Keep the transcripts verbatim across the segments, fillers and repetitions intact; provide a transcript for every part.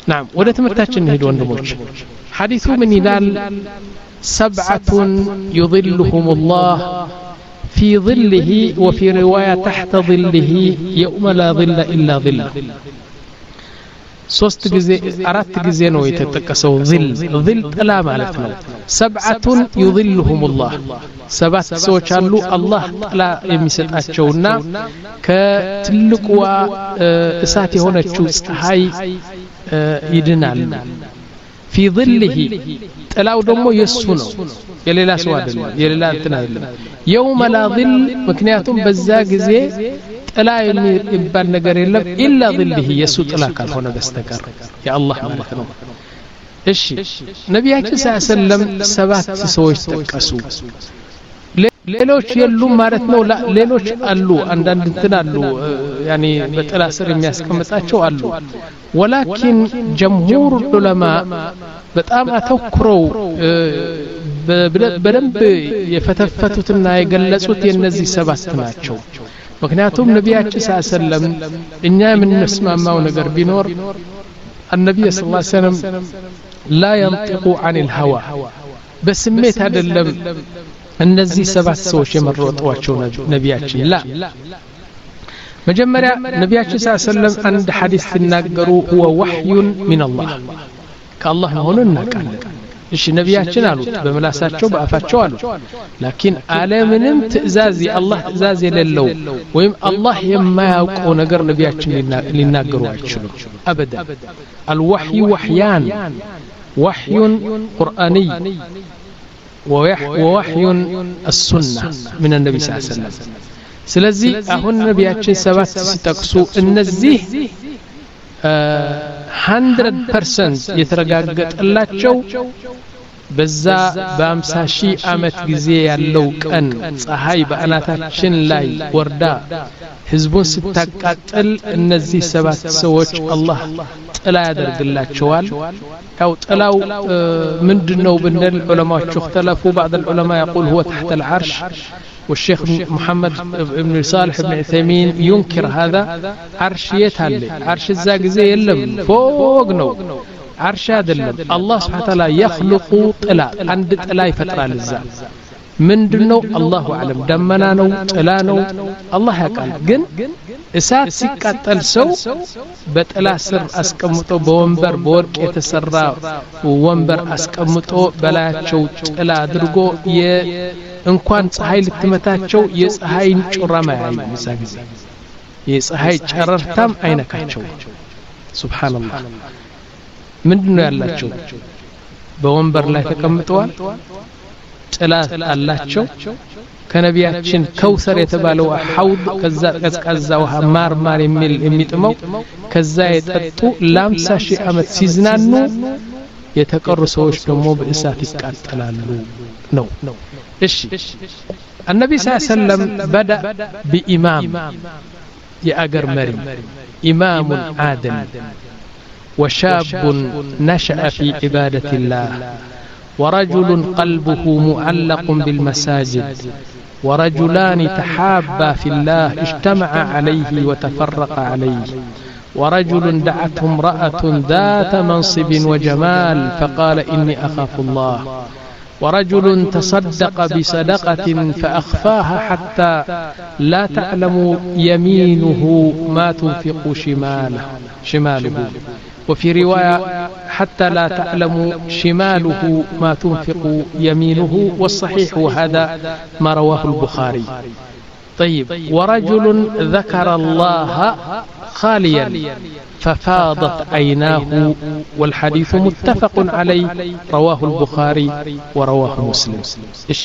نعم ወደ ትምህርታችን ሄድ ወንድሞች ሐዲሱ ምን ይላል سبعة يظلهم الله في ظله وفي رواية تحت ظله يوم لا ظل إلا ظله ሶስት ጊዜ አራት ጊዜ ነው የተጠቀሰው ظل ظل ጥላ ማለት ነው سبعة يظلهم الله ሰባት ሰዎች አሉ አላህ ጥላ የሚሰጣቸውና ከትልቁዋ እሳት የሆነችው ፀሐይ ይድናል في ظله ጥላው ደግሞ የሱ ነው የሌላ ሰው አይደለም የሌላ እንትን አይደለም يوم لا ظل ምክንያቱም በዛ ጊዜ ጥላ የሚባል ነገር የለም ኢላ ظله የሱ ጥላ ካልሆነ በስተቀር የአላህ ማለት ነው እሺ ነብያችን ሰለላሁ ሰባት ሰዎች ተጠቀሱ ሌሎች የሉም ማለት ነው ሌሎች አሉ አንዳንድ እንትን አሉ ያኒ በጥላ ስር የሚያስቀምጣቸው አሉ ولكن جمهور العلماء በጣም አተኩረው በደንብ የፈተፈቱትና የገለጹት የነዚህ ሰባት ናቸው ምክንያቱም ነብያችን ሰለላሁ እኛ የምንስማማው ነገር ቢኖር النبي صلى الله عليه وسلم لا ينطق عن الهوى በስሜት አይደለም እነዚህ ሰባት ሰዎች የመረጧቸው ነብያችን ላ መጀመሪያ ነብያችን ሰለላሁ አንድ ሐዲስ ሲናገሩ هو وحي من الله ከአላህ መሆኑን እናውቃለን እሺ ነብያችን አሉት በመላሳቸው በአፋቸው አሉት ላኪን ዓለምንም ትእዛዝ የአላህ ትእዛዝ የሌለው ወይም አላህ የማያውቀው ነገር ነብያችን ሊናገሩ አይችሉም አበዳ الوحي وحيان وحي قرآني ووحي السنة من النبي صلى الله عليه وسلم ስለዚህ አሁን ነብያችን ሰባት ሲጠቅሱ እነዚህ one hundred percent የተረጋገጠላቸው በዛ በ50 ሺህ ዓመት ጊዜ ያለው ቀን ፀሐይ በአናታችን ላይ ወርዳ ህዝቡን ስታቃጥል እነዚህ ሰባት ሰዎች አላህ ጥላ ያደርግላቸዋል ያው ጥላው ምንድነው ብንል ዑለማዎች اختلفوا بعض العلماء يقول هو تحت العرش والشيخ محمد بن صالح بن عثيمين ينكر هذا عرش يتعلي عرش الزا غزي يلم فوق ነው عرش አይደለም الله سبحانه وتعالى يخلق طلا عند طلا ይፈጥራል እዛ ምንድነው አላሁ አለም ደመና ነው ጥላ ነው አላህ ያውቃል ግን እሳት ሲቃጠል ሰው በጥላ ስር አስቀምጦ በወንበር በወርቅ የተሰራ ወንበር አስቀምጦ በላያቸው ጥላ አድርጎ እንኳን ፀሐይ ልትመታቸው የፀሐይን ጮራማ ያዩ መሳጊዜ የፀሐይ ጨረርታም አይነካቸው ሱብሃንአላህ ምንድነው ያላቸው በወንበር ላይ ተቀምጠዋል ጥላ አላቸው ከነቢያችን ከውሰር የተባለው ሐውድ ከዛ ቀዝቃዛ ውሃ ማር ማር የሚል የሚጥመው ከዛ የጠጡ ለአምሳ ሺህ ዓመት ሲዝናኑ የተቀሩ ሰዎች ደግሞ በእሳት ይቃጠላሉ ነው እሺ النبي صلى الله عليه وسلم بدا بامام ياجر مري امام عادل وشاب نشأ في عبادة الله ورجل قلبه معلق بالمساجد ورجلان تحابا في الله اجتمعا عليه وتفرقا عليه ورجل دعته امرأة ذات منصب وجمال فقال إني أخاف الله ورجل تصدق بصدقة فأخفاها حتى لا تعلم يمينه ما تنفق شماله شماله وفي رواية حتى لا تعلم شماله ما تنفق يمينه والصحيح وهذا ما رواه البخاري طيب ورجل ذكر الله خاليا ففاضت عيناه والحديث متفق عليه رواه البخاري ورواه مسلم إيش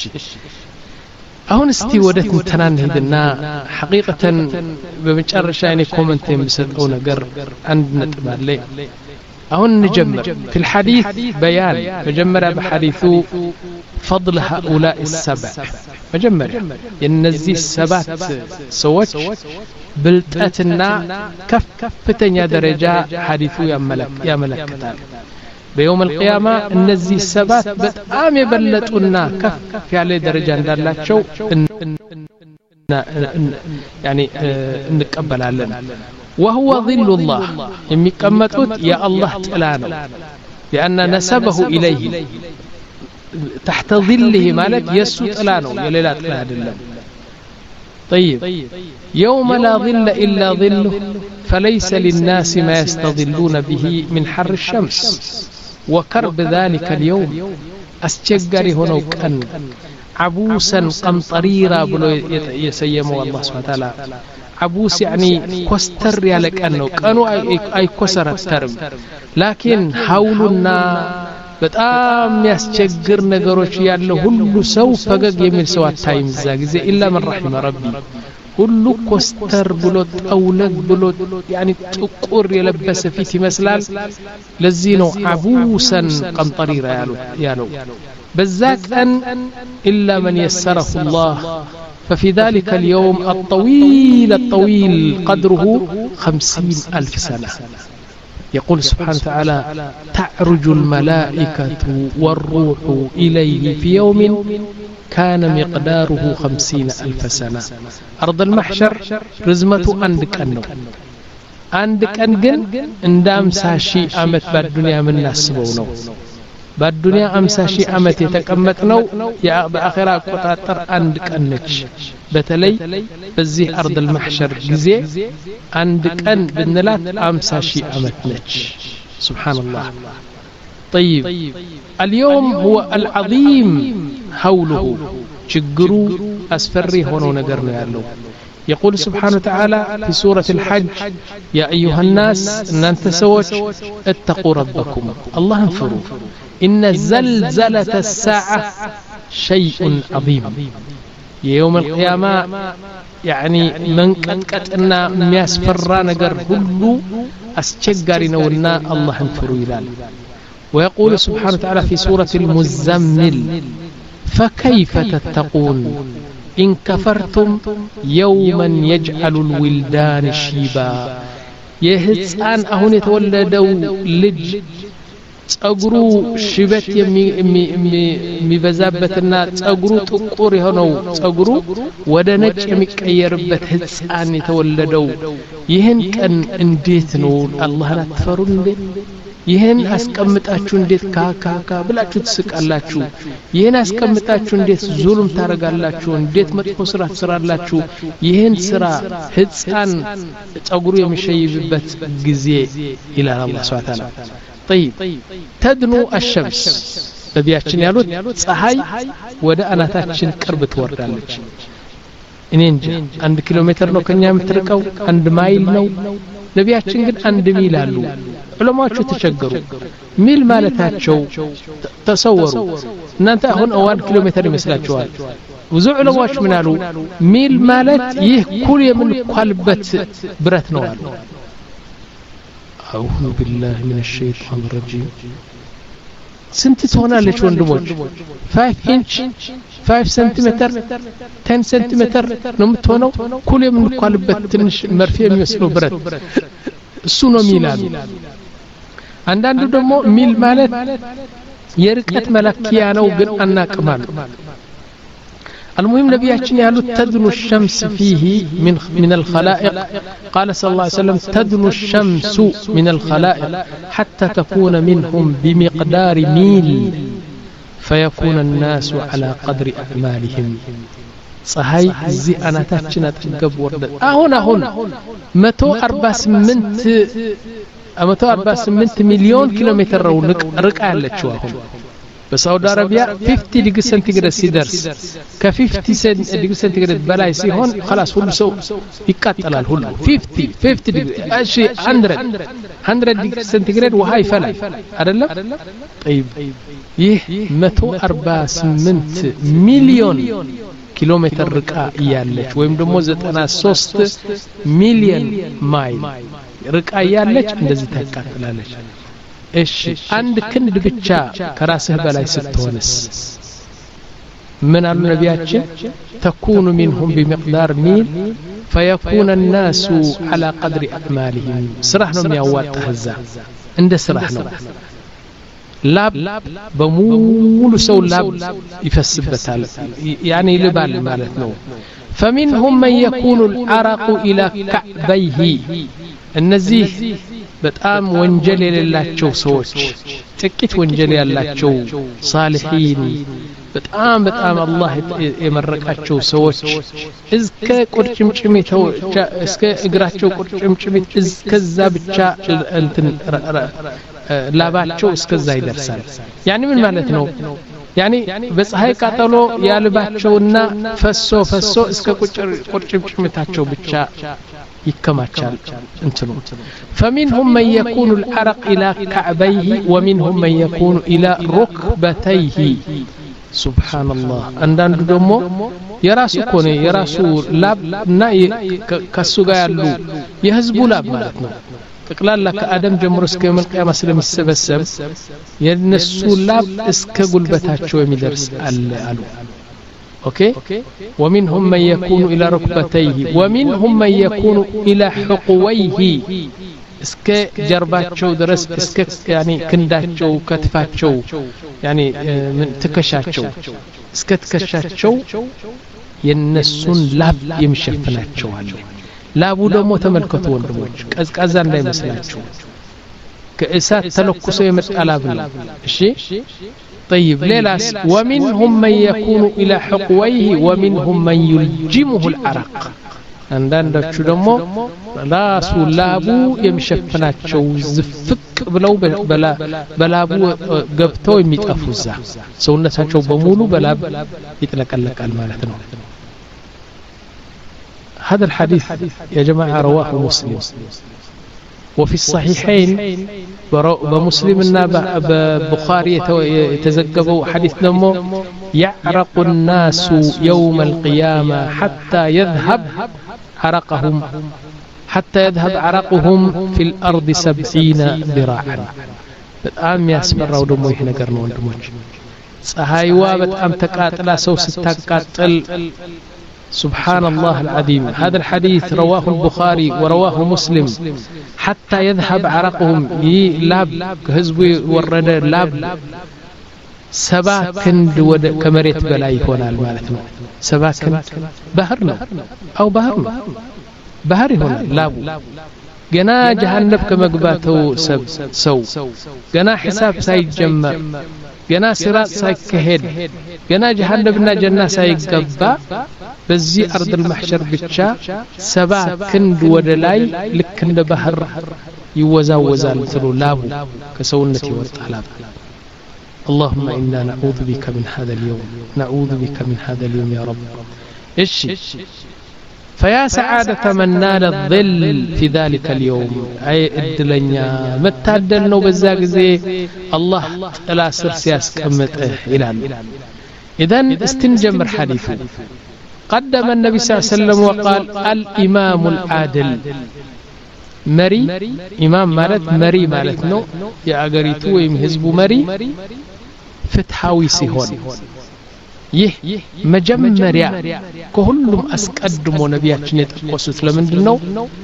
አሁን እስቲ ወደት ተናንህድና ሐቂቀተን በመጨረሻ እኔ ኮሜንት የምሰጠው ነገር አንድ ነጥብ አለ አሁን እንጀምር في الحديث بيان مجمرة بحديث فضل هؤلاء السبع مجمرة النزي السبات سوتش بلتأتنا كف كفتن درجة حديث يا ملك يا ملك كتاب بيوم القيامة النزي السبات بتقام يبلتنا كف في عليه درجة دالاتشو يعني نقبل علينا وهو ظل الله يمكمتوت يا الله تلانو لأن نسبه إليه تحت ظله مالت يسو تلانو يليلا تلانو. طيب يوم لا ظل إلا ظله فليس للناس ما يستظلون به من حر الشمس وكرب ذلك اليوم أسجقري هنا كأن عبوسا قمطريرا بلو يسيمه الله سبحانه وتعالى. عبوس يعني كستر يالك أنه كانوا أي كسر الترم لكن حولنا በጣም ያስቸግር ነገሮች ያለው ሁሉ ሰው ፈገግ የሚል ሰው አታይም እዛ ጊዜ ኢላ من رحم ربي ሁሉ ኮስተር ብሎ ጠውለግ ብሎ يعني ጥቁር የለበሰ ፊት ይመስላል። ለዚህ ነው አቡሰን ቀምጠሪራ ያለው በዛ ቀን إلا من يسره الله ففي ذلك اليوم الطويل الطويل قدره خمسين ألف سنة. يقول سبحانه وتعالى تعرج الملائكة والروح إليه في يوم كان مقداره خمسين ألف سنة. أرض المحشر رزمته عندك أنه عندك أنجن اندام ساشي أمت بالدنيا من الناس بونو بالدنيا أمساشي أمت يتكمتنو يا بآخرة قطاطر عندك أنك بتلي بزيه أرض المحشر جزي عندك أن بنلات أمساشي أمتنك سبحان الله. طيب اليوم هو العظيم حوله شجرو أسفري هونو نقرنا يالو. يقول سبحانه وتعالى في سورة الحج يا أيها الناس إن أنت سوت اتقوا ربكم الله انفروا إن زلزلة الساعة شيء عظيم. يوم القيامة يعني من كتنا مياسفرا نقر كله أسجقاري نولنا الله انفروا إلال. ويقول سبحانه وتعالى في سورة المزمل فكيف تتقون إن كفرتم يوما يجعل الولدان شيبا. يهزان أهون يتولدوا لج ጸጉሩ ሽበት የሚበዛበትና ጸጉሩ ጥቁር የሆነው ጸጉሩ ወደ ነጭ የሚቀየርበት ህፃን የተወለደው ይህን ቀን እንዴት ነው አላህን አትፈሩን እንዴ? ይህን አስቀምጣችሁ እንዴት ካካካ ብላችሁ ትስቃላችሁ? ይህን አስቀምጣችሁ እንዴት ዙልም ታረጋላችሁ? እንዴት መጥፎ ስራ ትሰራላችሁ? ይህን ስራ ህፃን ጸጉሩ የሚሸይብበት ጊዜ ይላል አላህ ሱብሓነሁ ወተዓላ። طيب تدنو الشمس ነቢያችን ያሉት ፀሐይ ወደ አናታችን ቅርብ ትወርዳለች። እኔ እንጂ አንድ ኪሎ ሜትር ነው ከኛ የምትርቀው አንድ ማይል ነው። ነቢያችን ግን አንድ ሚል አሉ። ዑለማዎቹ ተቸገሩ። ሚል ማለታቸው ተሰወሩ። እናንተ አሁን አንድ ኪሎ ሜትር ይመስላችኋል። ብዙ ዑለማዎች ምን አሉ? ሚል ማለት ይህ ኩል የምንኳልበት ብረት ነው አሉ። أعوذ بالله من الشيطان الرجيم. سنت تونالش وندموج five inch five سنتيمتر ten سنتيمتر نمتونو كل يوم نقالبت تنش مرفيه የሚመስለው ብረት እሱ ነው ሚላሉ። አንዳንዱ ደግሞ ሚል ማለት የርቀት መለኪያ ነው ግን አናቅማል። المهم نبياتنا يقول تدنو الشمس فيه من من الخلائق قال صلى الله عليه وسلم تدنو الشمس من الخلائق حتى تكون منهم بمقدار ميل فيكون الناس على قدر أعمالهم. صحيح زي أنا تحكينا تقب ورد هنا هنا متو أربع سمنت متو أربع سمنت مليون كيلومتر رقعة لتشوفهم. بسعودة عربية fifty ديجري سنتيغراد سيدرس ك fifty ديجري سنتيغراد بلاي سيهون خلاص هو سو يقتلال هو fifty fifty ديجري اشي one hundred ديجري سنتيغراد وهاي فلا ادلا. طيب يه متو أربعة سمنت مليون كيلومتر رقعة يالك ويم دمو ዘጠና ሶስት ሚሊዮን ማይል رقعة يالك እንደዚህ ተቃጥላለች። እሺ አንድ ክንድ ብቻ ከራስህ በላይ ስትሆንስ ምን አሉ ነቢያችን? تكون منهم بمقدار ميل فيكون الناس على قدر أعمالهم. ስራህ ነው የሚያዋጣህ እዛ እንደ ስራህ ነው። ላብ በሙሉ ሰው ላብ ይፈስበታል ያኔ ይልባል ማለት ነው። فمنهم من يكون العرق إلى كعبيه النزيه በጣም ወንጀል የሌላቸው ሰዎች ጥቂት ወንጀል ያላቸው ሳሊሒን በጣም በጣም አላህ የመረቃቸው ሰዎች እስከ ቁርጭምጭሚታው እስከ እግራቸው ቁርጭምጭሚት እስከዛ ብቻ እንትን ላባቸው እስከዛ ይደርሳል ያኒ ምን ማለት ነው ያኒ በፀሐይ ቃጠሎ ያልባቸውና ፈሶ ፈሶ እስከ ቁርጭምጭሚታቸው ብቻ يكماتشال انتنو فمنهم من يكون العرق إلى كعبيه ومنهم من يكون إلى ركبتيه سبحان الله عندنا دمو يراسو كوني يراسو لاب نا كسو يالو يهزبو لاب مالتنا تقلال لك آدم جمر اسك يوم القيامة سلم السبسب ينسو لاب اسك قلبتاتشو يمدرس ألو اوكي ومنهم من يكون الى ركبتيه ومنهم من يكون الى حقويه اسك جرباتشو درس اسك يعني كنداتشو كتفاتشو يعني من تكشاتشو اسك تكشاتشو ينسون لاب يمشفناتشو لابو دمو تملكتو ወንድሞች ቀዝቃዛ እንዳይመስላችሁ ከእሳት ተለኩሶ የመጣላብላ እሺ طيب ليلاس ومنهم من يكون إلى حقويه ومنهم من يلجمه العرق عندنا دمو راسو لابو يمشفناتشو زفك بلاو بلا بلابو قبتو يميتقفوزا سونتاچو بمولو بلاب يتلقلق المالتنا هذا الحديث يا جماعة رواه مسلم وفي الصحيحين بمسلمنا ببخاري يتزقبوا حديث نمو يعرق الناس يوم القيامة حتى يذهب عرقهم حتى يذهب عرقهم في الأرض سبعين ذراعا الآن يسمر ودمو يحنا قرنون دموج صحايوا بتأم تقاتل سو ستقاتل سبحان الله العظيم هذا الحديث رواه البخاري ورواه مسلم حتى يذهب عرقهم لاب هزبي ورد لاب سبا كند ود كمريت بلا يሆናል ማለት ነው سبا كند بحر ነው او بحر ነው بحر ይሆናል ላቡ ገና ጀሃነም ከመግባተው ሰው ገና ሒሳብ ሳይጀመር ገና ሲራጥ ሳይከሄድ ገና ጀሃነምና ጀና ሳይገባ በዚህ አርድ المحشر ብቻ ሰባ ክንድ ወደ ላይ ልክ እንደ ባህር ይወዛወዛል ትሉ ላቡ ከሰውነት ይወጣል اللهم إنا نعوذ بك من هذا اليوم نعوذ بك من هذا اليوم يا رب إيش فيا سعادة من نال الظل في ذلك اليوم أي الدنيا متعدل نو بزاق زي الله لا سرسياس كمته إلى إذن استنجمر حديثه قدم النبي صلى الله عليه وسلم وقال الإمام العادل مري إمام مالت مري مالت نو يا أغريتو ويم حزبو مري فتحاوي سيهون يه مجمريا كلهم أسقدموا نبياتنا يتقصوا لمندنو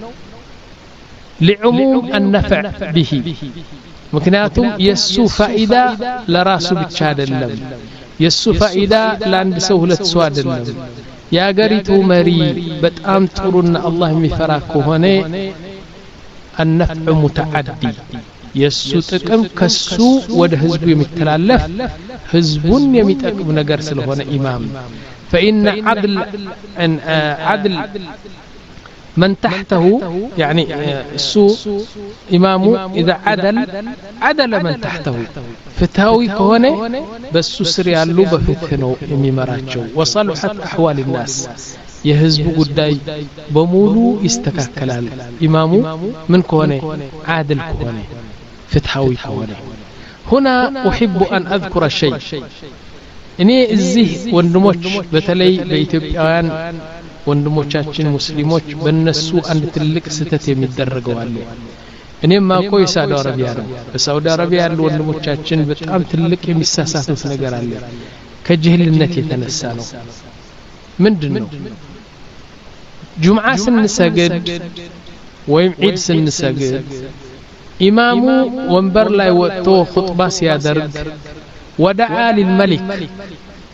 لعموم النفع به مكنياتهم يسو فائدة لراسو بتشاد اللم يسو فائدة لاند سهولة سواد اللم يا غريتو مري بتام تقولون الله مفراكو هنا النفع متعدي يسو تقم كسو ود حزب يمتلالف حزبون يمتقم نجر سلهونه امام فإن عدل ان عدل من تحته يعني السوء إمامه إذا عدل عدل من تحته فتاوي كهونه بس سري علو بفتنو يميمراچو وصلحت أحوال الناس يهزب قداي بمولو استكاكلال إمامه من كهونه عادل كهونه فتاوي كهونه هنا أحب أن أذكر الشيء إني الزه وندموش بتلي بإثيوبيان ወንድሞቻችን ሙስሊሞች በእነሱ አንድ ትልቅ ስተት የሚደረገው አለ እኔም ማቆይ ሳውዲ አረቢያ ነው በሳውዲ አረቢያ ያሉ ወንድሞቻችን በጣም ትልቅ የሚሳሳቱት ነገር አለ ከጅህልነት የተነሳ ነው ምንድነው ጁምዓ ስንሰግድ ወይም ዒድ ስንሰግድ ኢማሙ ወንበር ላይ ወጥቶ ኹጥባ ሲያደርግ ወደዓ للملك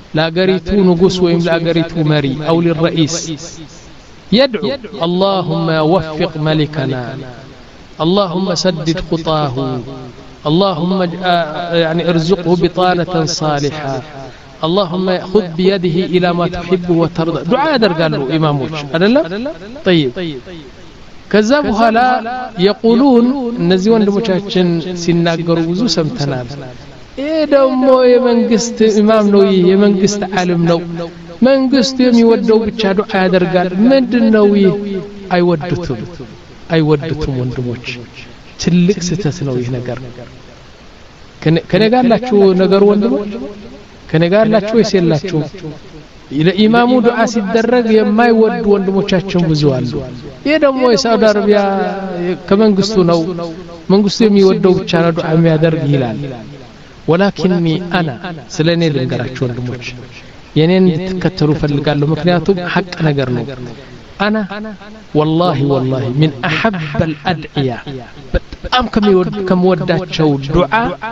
لا قريتو نقص ويم لا قريتو مري أو للرئيس يدعو اللهم وفق ملكنا اللهم سدد خطاه اللهم يعني ارزقه بطانة صالحة اللهم خذ بيده إلى ما تحب وترضى دعاء در قالوا إماموش أدلا طيب كذبها لا يقولون النزي وندموشاتشن سيناقروا وزو سمتنال إيه دمو يمنقست إمام نوي يمنقست عالم نو منقست يمي ودو بچا دعاء در قال مندن نوي أي ودتم أي ودتم وندموش تلك ستتنوي نقر كان قال لك نقر وندموش كان قال لك ويسير لك إلى إمامو دعاء سيدرق يما يود وندموشاتشن ብዙ አሉ የደሞ የሳውዲ አረቢያ ከመንግስቱ ነው መንግስቱ የሚወደው ብቻ ነው ዱዓ የሚያደርግ ይላል ولكني انا ስለኔ ልንገራችሁ ወንድሞች የኔን ተከተሉ ፈልጋለሁ ምክንያቱም ሐቅ ነገር ነው انا والله والله من احب الادعياء በጣም ከሚወድ ከመወዳቸው ዱዓ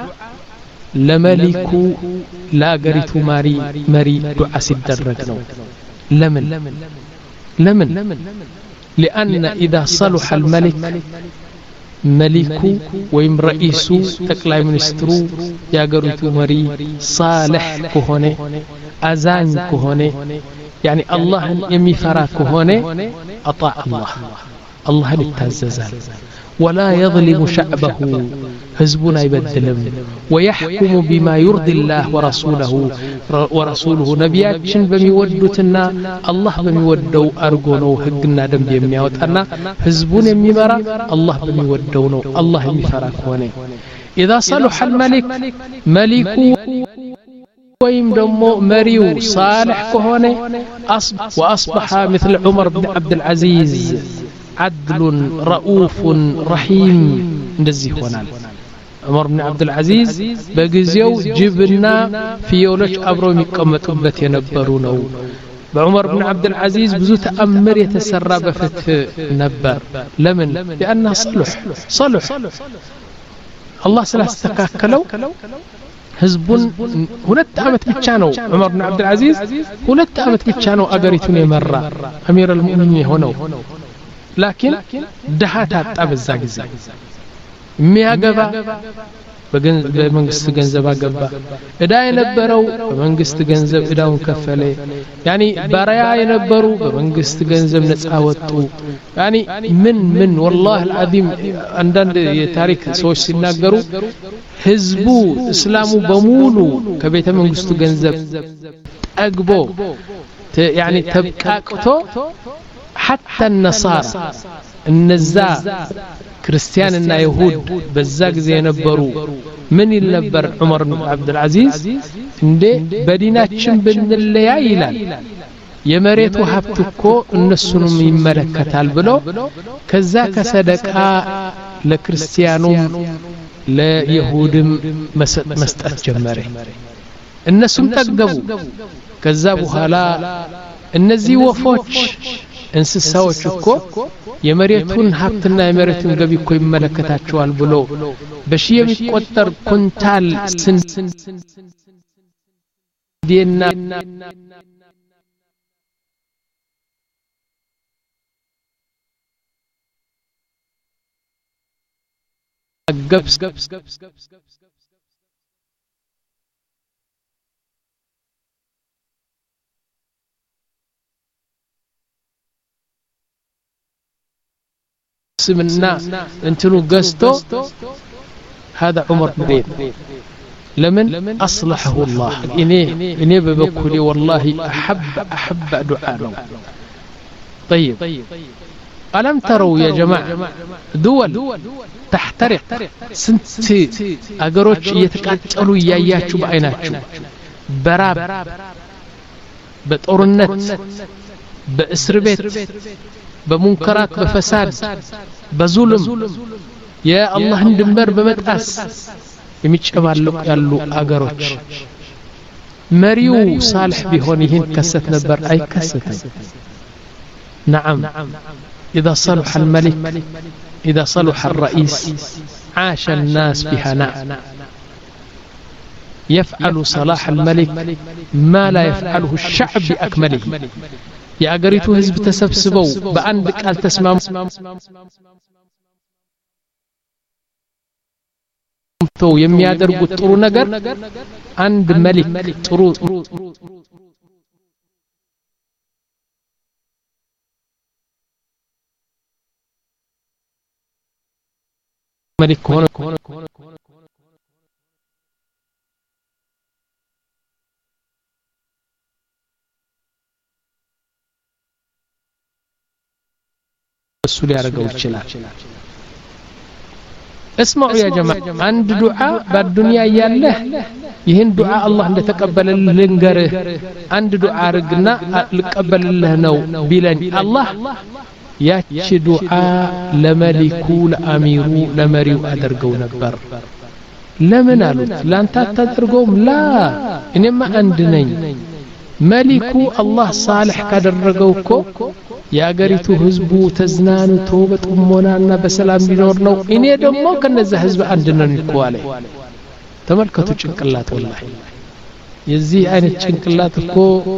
ለመሊኩ ላገሪቱ ማሪ መሪ ዱዓ ሲደረግ ነው ለምን لمن لأن إذا صلح الملك ملك ويم رئيس تقلع منسترو يا قريتو مري صالح كهونه أزان كهونه يعني الله يمي فرا كهونه أطاع الله الله يتعززال ولا يظلم شعبه حزبنا يبدلم ويحكم بما يرضي الله ورسوله ورسوله نبياتشن بميودتنا الله بميودو أرغونو حقنا دنب يمياوطنا حزبنا يميمرا الله بميودونو الله يمفرا كونه إذا صلح الملك ملك ويم دمو مريو صالح كهونه أصبح وأصبح مثل عمر بن عبد العزيز عدل رؤوف رحيم እንደዚህ ሆናል عمر بن عبد العزيز በጊዜው ጅብና ፍየሎች አብረው የሚቀመጡበት የነበሩ ነው بعمر بن عبد العزيز ብዙ ተአምር የተሰራ በፍትህ ነበር ለምን لانه صلح صلح الله ስላስተካከለው ህዝቡን ሁለት አመት ብቻ ነው عمر بن عبد العزيز ሁለት አመት ብቻ ነው አገሪቱን የመራ አሚር المؤمنين ሆነው لكن دهات አጣበዛ ጊዜ የሚያገባ በመንግስት ገንዘብ አገባ እዳ የነበረው በመንግስት ገንዘብ እዳውን ከፈለ يعني ባሪያ የነበሩ በመንግስት ገንዘብ ነፃ ወጡ يعني ምን ምን والله العظيم አንዳንድ የታሪክ ሰዎች ሲናገሩ ህዝቡ እስላሙ በሙሉ ከቤተ መንግስቱ ገንዘብ አግቦ يعني ተብቃቅቶ حتى النصارى النزا كريستياننا يهود بزا ጊዜ የነበሩ ምን ይል ነበር عمر بن عبد العزيز እንዴ በዲናችን ብንለያ ይላል የመሬቱ ሀብት እኮ እነሱንም ይመለከታል ብሎ ከዛ ከሰደቃ ለክርስቲያኑም ለይሁድም መስጠት ጀመረ እነሱም ጠገቡ ከዛ በኋላ እነዚህ ወፎች እንስሳዎች እኮ የመሬቱን ሀብትና የመሬቱን ገቢ እኮ ይመለከታቸዋል ብሎ በሺህ የሚቆጠር ኩንታል ስንዴና ገብስ سمنا انتنو قستو هذا عمر بن لمن أصلحه الله إنيه إنيه ببكولي والله أحب أحب دعاء طيب ألم تروا يا جماعة دول تحترق سنتي أقروش يتقاتلوا ياياتشو بعيناتشو براب بتورنت بإسربيت بمنكرات بفساد بظلم يا الله ندمر بمتأس يمشمالك يالو أجروش مريو صالح بهونيهن كست نبر أي كست نعم إذا صلح الملك إذا صلح الرئيس عاش الناس بهناء يفعل صلاح الملك ما لا يفعله الشعب بأكمله يا أجريتو حزب تسبسبوا بأند قال تسمعوا تو የሚያደርጉት ጥሩ ነገር አንድ መሊክ ጥሩ መሊክ ሆነ እሱ ሊያደርገው ይችላል اسمعوا يا جماعه عند دعاء بالدنيا ياله ይህን ዱዓ አላህ እንደተቀበለልህ ልንገርህ አንድ ዱዓ አርግና ልቀበልልህ ነው ቢለኝ አላህ ያቺ ዱዓ ለመሊኩ ለአሚሩ ለመሪው አደርገው ነበር ለምን አሉት ላንተ አታደርገውም ላ እኔማ አንድ ነኝ መሊኩ አላህ ሳልህ ካደረገው እኮ ያገሪቱ ህዝቡ ተዝናንቶ በጥሞናና በሰላም ሊኖር ነው እኔ ደግሞ ከነዛ ህዝብ አንድ ነኝ እኮ አለ ተመልከቱ ጭንቅላት ወላሂ የዚህ አይነት ጭንቅላት እኮ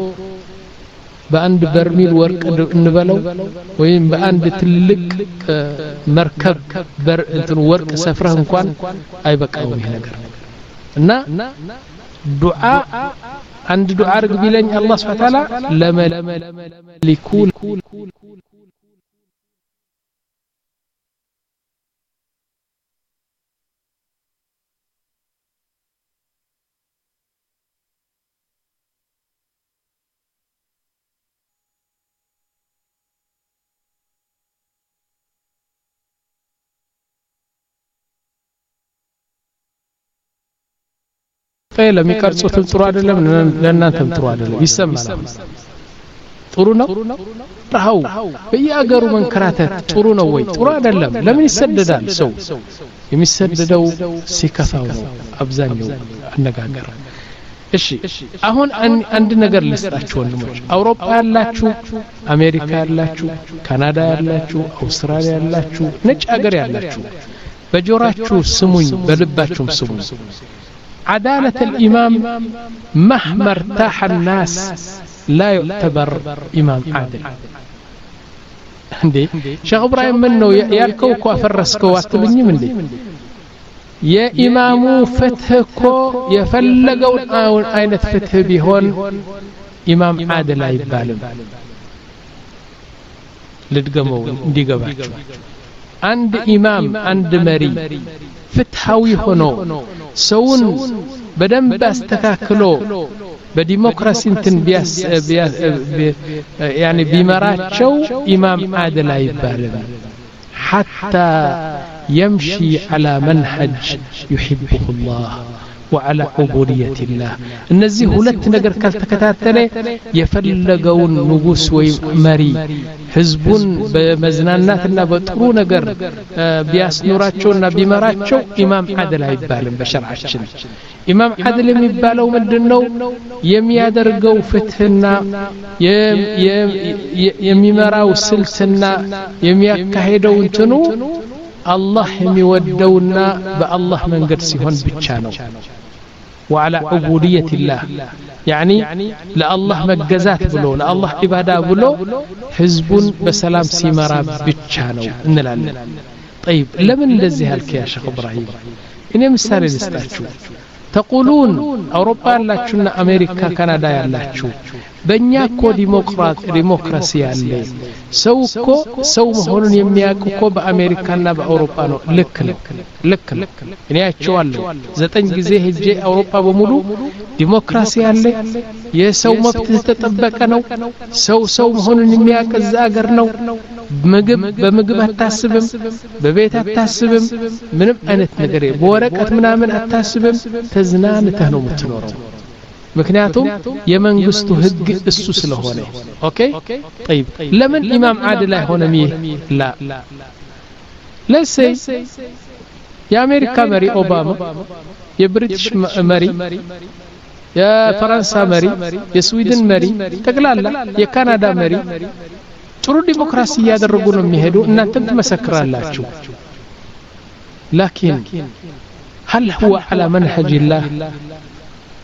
በአንድ በርሚል ወርቅ እንበለው ወይም በአንድ ትልቅ መርከብ በር እንትን ወርቅ ሰፍረህ እንኳን አይበቃውም ይሄ ነገር እና ዱዓ عند دعاء رجبيلين الله سبحانه وتعالى لملكول لم يكرسوا تنطروا አይደለም ለእናንተም ጥሩ አይደለም ይሰማል ጥሩ ነው ታው በየአገሩ መንከራተት ጥሩ ነው ወይ ጥሩ አይደለም ለምን ይሰደዳል ሰው የሚሰደደው ሲከፋው ነው አብዛኛው አነጋገር እሺ አሁን አንድ ነገር ልስጣችሁ ወንድሞች አውሮፓ ያላችሁ አሜሪካ ያላችሁ ካናዳ ያላችሁ አውስትራሊያ ያላችሁ ነጭ አገር ያላችሁ በጆራችሁ ስሙኝ በልባችሁም ስሙኝ عدالة الإمام مهما ارتاح الناس لا يعتبر إمام عادل عندي شيخ إبراهيم منه يالكوكو أفرسكو واتبني من دي يا إمام فتحكو يفلقوا أين فتح بهون إمام عادل يبالم لتقموا دي قباتشو عند إمام عند مري فتحوي هنو سون بدم باستكاكلو بديمقراطي انتن بياس بياس يعني بمراتشو امام عادل يبالغ حتى يمشي على منهج يحبه الله وعلى عبودية الله النزي ሁለት ነገር ካልተከታተለ የፈለገውን ንጉስ ወይ መሪ ህዝቡን በመዝናናትና በጥሩ ነገር ቢያስኖራቸውና ቢመራቸው ኢማም አድል አይባልም በሸርዓችን ኢማም አድል የሚባለው ምንድነው የሚያደርገው ፍትህና የሚመራው ስልትና የሚያካሄደው እንትኑ الله يودونا بالله من قد سيهون بتشانو وعلى عبودية الله يعني لا الله مجازات بلو لا الله عبادة بلو حزب بسلام سيمرا بتشانو نلالن طيب لمن لزيها الكيا شيخ إبراهيم إني مثال لستاتشو تقولون أوروبا لاتشونا أمريكا كندا يالاتشو بنياكو ديمقراط ديمقراسي اللي سوكو سو مهونن يمياكو بأمريكانا بأوروبا نو لك لك لك لك يعني أتشوالو زتن جزي هجي أوروبا بمولو ديمقراسي اللي يسو مبتز تتبكنو سو سو مهونن يمياك الزاقر نو بمقب بمقب هتاسبم ببيت هتاسبم من أنت نقري بورقة منامن هتاسبم تزنان تهنو متنورو مكنياتهم يمنغستو هج اسو سلهونه اوكي طيب لمن امام عادل هنا ميه لا لسي يا امريكا مري اوباما يا بريتش مري يا فرنسا مري يا سويدن مري تقلالا يا كندا مري ጥሩ ዲሞክራሲ ያደረጉ ነው የሚሄዱ እናንተም ተመሰክራላችሁ لكن هل هو على منهج الله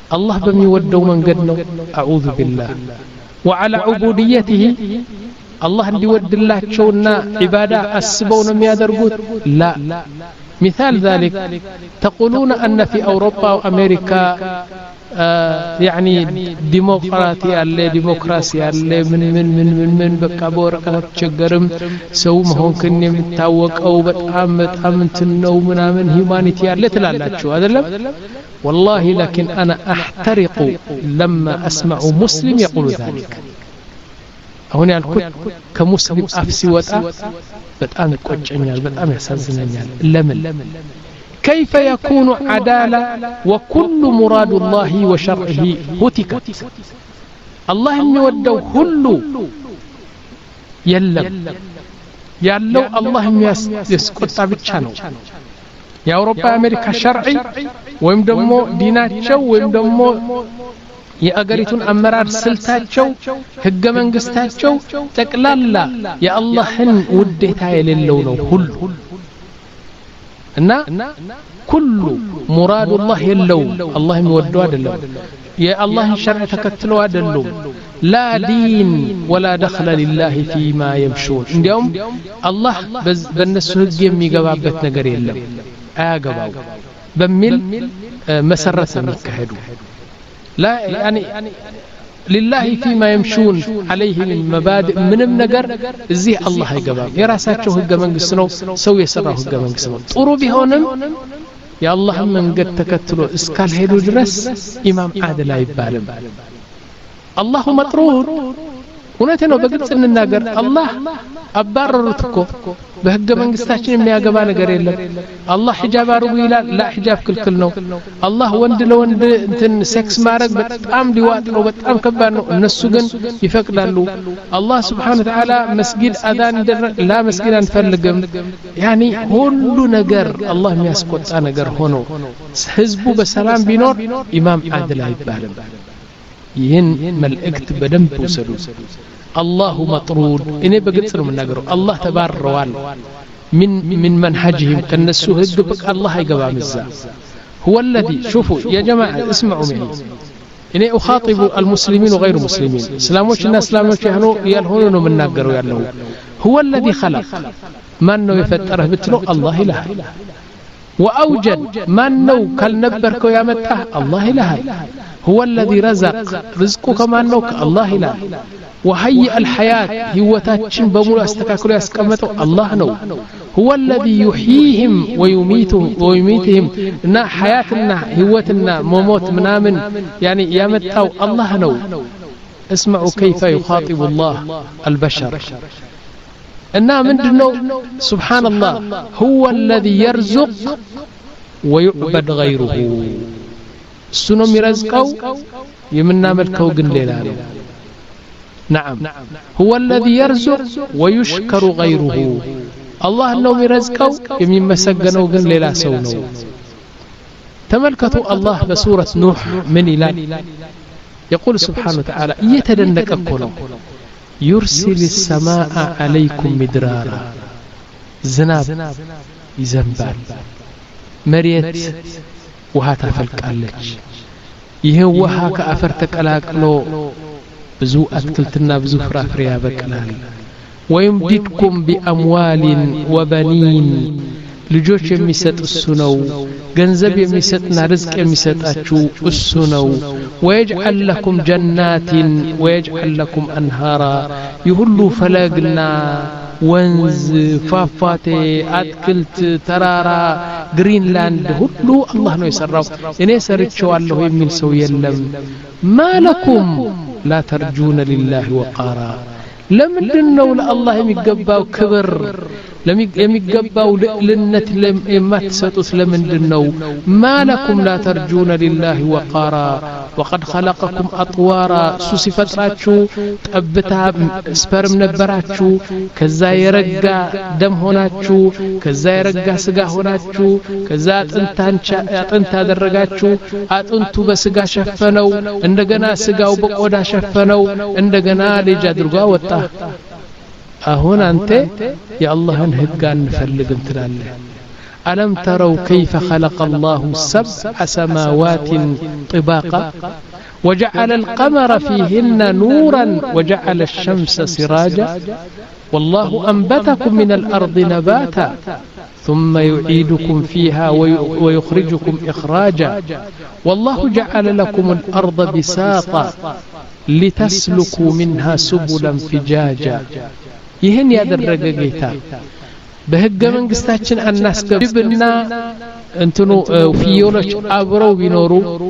الله በሚወደው መንገድ ነው አዑዙ ቢላህ وعلى عبوديته الله እንዲወድላቸውና ዒባዳ አስበው ነው የሚያደርጉት لا مثال ذلك تقولون أن في أوروبا وأمريكا آه يعني ديمقراطية اللي ديمقراسية اللي من من من من من بكابوركات شجرم سو ما هون كني متوق أو بتأم بتأم تنو منا من هيومانيتي اللي تلالات شو هذا لا والله لكن أنا أحترق لما أسمع مسلم يقول ذلك هنا الكل كمسلم أفسي وتا بتأم كوجنيال بتأم يحسننيال لمن كيف يكون عدالة وكل مراد الله وشرعه هتكت الله يودو كله يلم يالو الله يسقط بتشانو يا أوروبا أمريكا شرعي ويم دمو ديناتشو ويم دمو የአገሪቱን አመራር ስልታቸው ህገ መንግስታቸው ጠቅላላ የአላህን ውዴታ የሌለው ነው ሁሉ እና ኩሉ ሙራዱላህ የለው አላህ የሚወደው አይደለም የአላህን ሸርዕ ተከትለው አይደለም لا دين ولا دخل لله فيما يمشون እንዲያውም አላህ በእነሱ ህግ የሚገባበት ነገር የለም አያገባው በሚል መሰረት የሚካሄዱ لا يعني لله فيما يمشون عليه من مبادئ ምንም ነገር እዚህ አላህ አይገባም የራሳቸው ህገ መንግስት ነው ሰው የሰራው ህገ መንግስት ነው ጥሩ ቢሆንም የአላህ መንገድ ተከትሎ እስካልሄዱ ድረስ ኢማም አድል አይባልም አላሁ መጥሩር እውነቴ ነው በግልጽ እንናገር አላህ አባረሩት እኮ በህገ መንግስታችን የሚያገባ ነገር የለም አላህ ሒጃብ አርጉ ይላል ላ ሒጃብ ክልክል ነው አላህ ወንድ ለወንድ እንትን ሴክስ ማድረግ በጣም ሊዋጥ ነው በጣም ከባድ ነው እነሱ ግን ይፈቅዳሉ አላህ Subhanahu Wa Ta'ala መስጊድ አዛን ይደረግ ላ መስጊድ አንፈልግም ያኒ ሁሉ ነገር አላህ የሚያስቆጣ ነገር ሆኖ ህዝቡ በሰላም ቢኖር ኢማም አድል አይባልም ይህን መልእክት በደንብ ወሰዱ الله مطرود إني بقصر من نجرو الله تبارروان من من منهجهم كالنسو هد بك الله يقبع مزا هو الذي شوفوا يا جماعة اسمعوا معي إني أخاطب المسلمين وغير المسلمين سلاموش الناس سلاموش يهنو يالهونو من نجرو يالهو هو الذي خلق ما أنه يفتره بتلو الله إله وأوجد ما أنه كالنبركو يا متاه الله إله هو الذي رزق رزقه كما أنه الله إله وهيئ الحياة هوتاتشن بمولو استكاكلو يسكمتو الله نو هو الذي يحييهم ويميتهم ويميتهم نا حياتنا هوتنا موموت منامن يعني يامتاو الله نو اسمعوا كيف يخاطب الله البشر إنها من دنو سبحان الله هو الذي يرزق ويعبد غيره السنو مرزقو يمنا ملكو قن ليلانو نعم هو الذي يرزق ويشكر غيره الله انه يرزقه يمسجنوا قن ليلا سونو تملكتوا الله بسورة نوح من إلى يقول سبحانه وتعالى يتدنككم يرسل السماء عليكم مدرارا زناب يزنبال مريت وهاتا فلقالج ይሄው ውሃ ከአፈር ተቀላቅሎ ብዙ አትክልትና ብዙ ፍራፍሬ ያበቅላል ወይምዲድኩም ቢአምዋሊን ወበኒን ልጆች የሚሰጥ እሱ ነው ገንዘብ የሚሰጥና ርዝቅ የሚሰጣችሁ እሱ ነው ወይጅዐል ለኩም ጀናቲን ወይጅዐል ለኩም አንሃራ ይሁሉ ፈለግና ወንዝ ፏፏቴ አትክልት ተራራ ግሪንላንድ ሁሉ አላህ ነው የሰራው እኔ ሰርቼዋለሁ የሚል ሰው የለም ማለኩም لا ترجون لله وقارا ለምንድነው ለአላህ የሚገባው ክብር የሚገባው ለነት የማትሰጡት ለምንድነው ማለኩም لا ترجون لله وقارا وقد خلقكم اطوارا ሱሲፈጥራችሁ ጠብታ ስፐርም ነበራችሁ ከዛ የረጋ ደም ሆናችሁ ከዛ የረጋ ስጋ ሆናችሁ ከዛ አጥንታንቻ አጥንታ አደረጋችሁ አጥንቱ በስጋ ሸፈነው እንደገና ስጋው በቆዳ ሸፈነው እንደገና ልጅ አድርጎ ወጣ አሁን አንተ የአላህን ህግ አንፈልግም ትላለህ ألم تروا كيف خلق الله سبع سماوات طباقا وجعل القمر فيهن نورا وجعل الشمس سراجا والله أنبتكم من الأرض نباتا ثم يعيدكم فيها ويخرجكم إخراجا والله جعل لكم الأرض بساطا لتسلكوا منها سبلا فجاجا يهن يدرج جيتا بهج منقستاችን አናስገብና እንትኑ ፍየሎች አብረው ቢኖሩ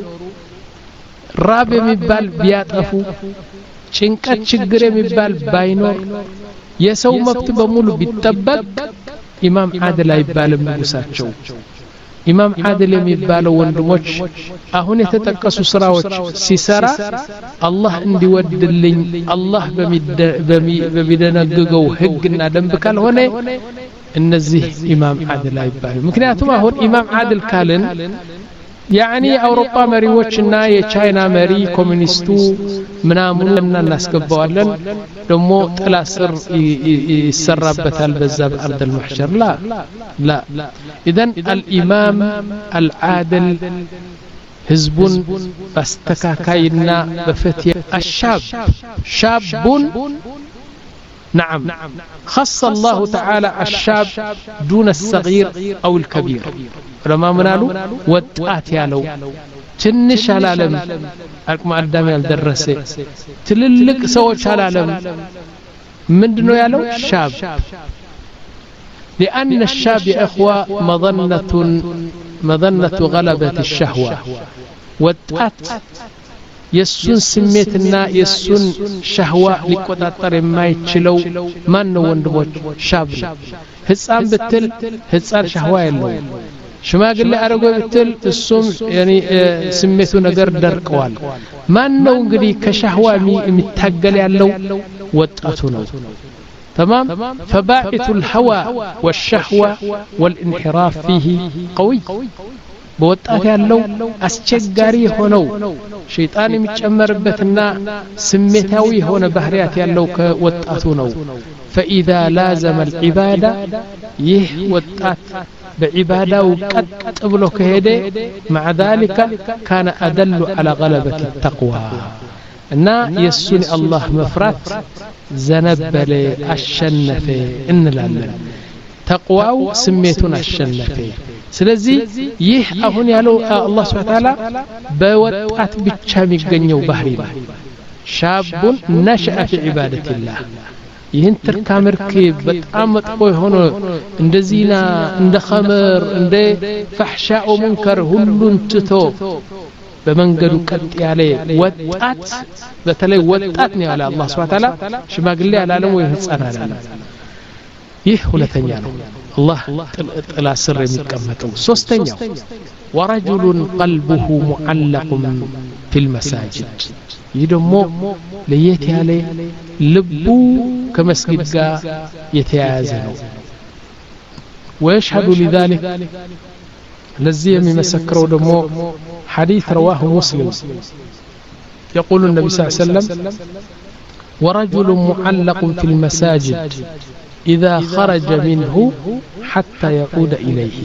ራብ የሚባል ቢያጠፉ ጭንቀት ችግር የሚባል ባይኖር የሰው መብት በሙሉ ቢጠበቅ ኢማም አድል አይባልም ንጉሳቸው ኢማም አድል የሚባለው ወንድሞች አሁን የተጠቀሱ ስራዎች ሲሰራ አላህ እንዲወድልኝ አላህ በሚደነግገው ህግና ደንብ ካልሆነ እነዚህ ኢማም አድል አይባልም ምክንያቱም አሁን ኢማም አድል ካልን يعني أوروبا مريوچنا የቻይና መሪ ኮሙኒስቱ ምናምኑና እናስገባዋለን ደሞ ጥላስር ይሰራበታል በዛ በአርድ المحشر لا لا اذا الامام العادل ህዝቡን በስተካካይና በፍትህ الشاب شاب نعم خص الله تعالى الشاب دون الصغير أو الكبير لما منالو وطات يالو تنش علالم አቅመ አዳም ያልደረሰ ትልልቅ ሰዎች አላለም ምንድነው ያለው شاب لأن الشاب يا اخوة مظنة مظنة غلبة الشهوة وطات የሱን ስሜትና የሱን ሸህዋ ሊቆጣጠር የማይችለው ማን ነው ወንድሞች ሻብ ህፃን ብትል ህፃን ሸህዋ ያለው ሽማግሌ አረጎ ብትል እሱም ያኒ ስሜቱ ነገር ደርቀዋል ማን ነው እንግዲህ ከሸህዋ የሚታገል ያለው ወጣቱ ነው تمام فباعث الهوى والشهوة والانحراف فيه قوي በወጣት ያለው አስቸጋሪ ሆነው ሸይጣን የሚጨመርበትና ስሜታዊ ሆነ ባህሪያት ያለው ከወጣቱ ነው فاذا لازم العباده ይህ ወጣት በዒባዳው ቀጥ ብሎ ከሄደ مع ذلك كان ادل على غلبة التقوى እና የሱን አላህ መፍራት ዘነበለ አሸነፈ እንላለን ተቅዋው ስሜቱን አሸነፈ ስለዚህ ይህ አሁን ያለው አላህ Subhanahu Wa Ta'ala በወጣት ብቻ የሚገኘው ባህሪ ነው ሻቡን ነሽአ في عبادة الله ይህን ተርካምርክ በጣም መጥፎ ሆኖ እንደዚህና እንደ ኸመር እንደ ፈህሻኡ ሙንከር ሁሉን ትቶ በመንገዱ ቀጥ ያለ ወጣት በተለይ ወጣት ነው ያለ አላህ Subhanahu Wa Ta'ala ሽማግሌ ያላለም ወይ ህፃን አላለም ይህ ሁለተኛ ነው الله ጥላ ስር የሚቀመጠው ሶስተኛው ورجل قلبه معلق في المساجد ይደሞ ለየት ያለ ልቡ ከመስጊድ ጋር የተያያዘ ነው ويشهد لذلك ለዚህ የሚመሰክረው ደግሞ حديث رواه مسلم يقول النبي صلى الله عليه وسلم ورجل معلق في المساجد إذا خرج منه حتى يعود إليه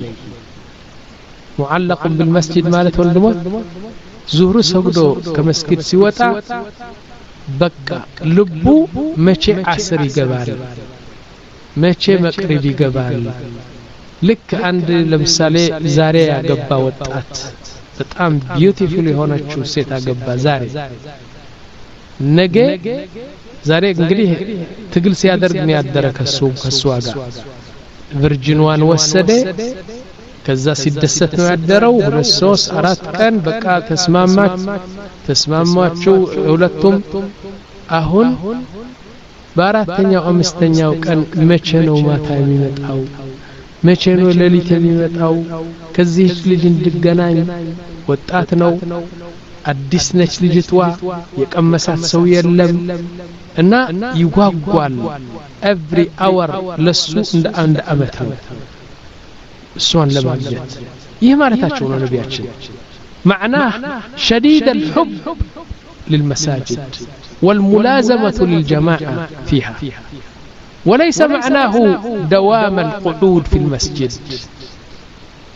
معلق بالمسجد مالت والدموت زهر سجدو كمسجد سوتا بكى لبو ماشي عصري جبال ماشي مقربي جبال لك عند لمثالي زاريا جبا وطات በጣም ቢዩቲፉል የሆነችው ሴት አገባ ዛሬ ነገ ዛሬ እንግዲህ ትግል ሲያደርግ ነው ያደረ ከሱ ከሱ ጋር ቨርጂንዋን ወሰደ ከዛ ሲደሰት ነው ያደረው ሁለት ሶስት አራት ቀን በቃ ተስማማች ተስማማቸው ሁለቱም አሁን በአራተኛው አምስተኛው ቀን መቼ ነው ማታ የሚመጣው መቼ ነው ሌሊት የሚመጣው ከዚህ ልጅ እንድገናኝ ወጣት ነው አዲስ ነች ልጅቷ የቀመሳት ሰው የለም እና ይጓጓል every hour ለሱ እንደ አንድ አመት ነው እሷን ለማግኘት ይህ ማለታቸው ነው ነብያችን معناه شديد الحب للمساجد والملازمة للجماعة فيها وليس معناه دوام القعود في المسجد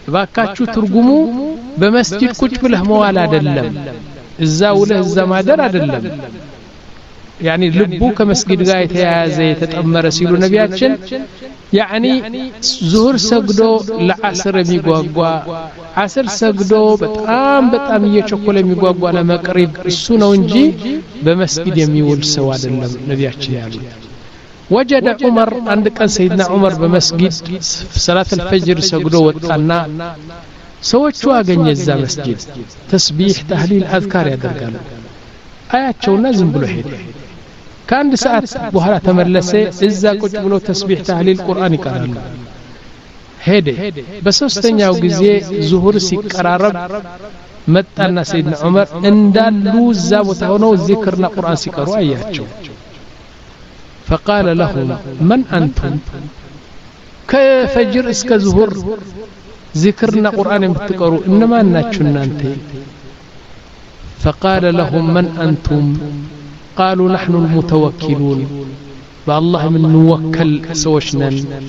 ባካችሁ ትርጉሙ በመስጂድ ቁጭ ብለህ መዋል አይደለም እዛው ለዛ ማደር አይደለም يعني ልቡ ከመስጊድ ጋር የተያያዘ የተጠመረ ሲሉ ነቢያችን يعني ዙሁር ሰግዶ ለዓስር የሚጓጓ ዓስር ሰግዶ በጣም በጣም እየቸኮለ የሚጓጓ ለመቅሪብ እሱ ነው እንጂ በመስጊድ የሚውል ሰው አይደለም ነቢያችን ያሉ وجد عمر عند كان سيدنا عمر بمسجد صلاه الفجر سجدو وطانا ሰዎቹ አገኘ እዛ መስጊድ ተስቢህ ተህሊል አዝካር ያደርጋሉ አያቸውና ዝም ብሎ ሄደ ከአንድ ሰዓት በኋላ ተመለሰ እዛ ቁጭ ብሎ ተስቢህ ተህሊል ቁርአን ይቀራሉ ሄደ በሶስተኛው ጊዜ ዙሁር ሲቀራረብ መጣና ሰይድና ዑመር እንዳሉ እዛ ቦታ ሆነው ዚክርና ቁርአን ሲቀሩ አያቸው فقال لهم من أنتم كفجر اسك ظهور ذكرنا قرآن بتقروا إنما ناتشنا أنت فقال لهم من أنتم قالوا نحن المتوكلون بالله من نوكل سوشنا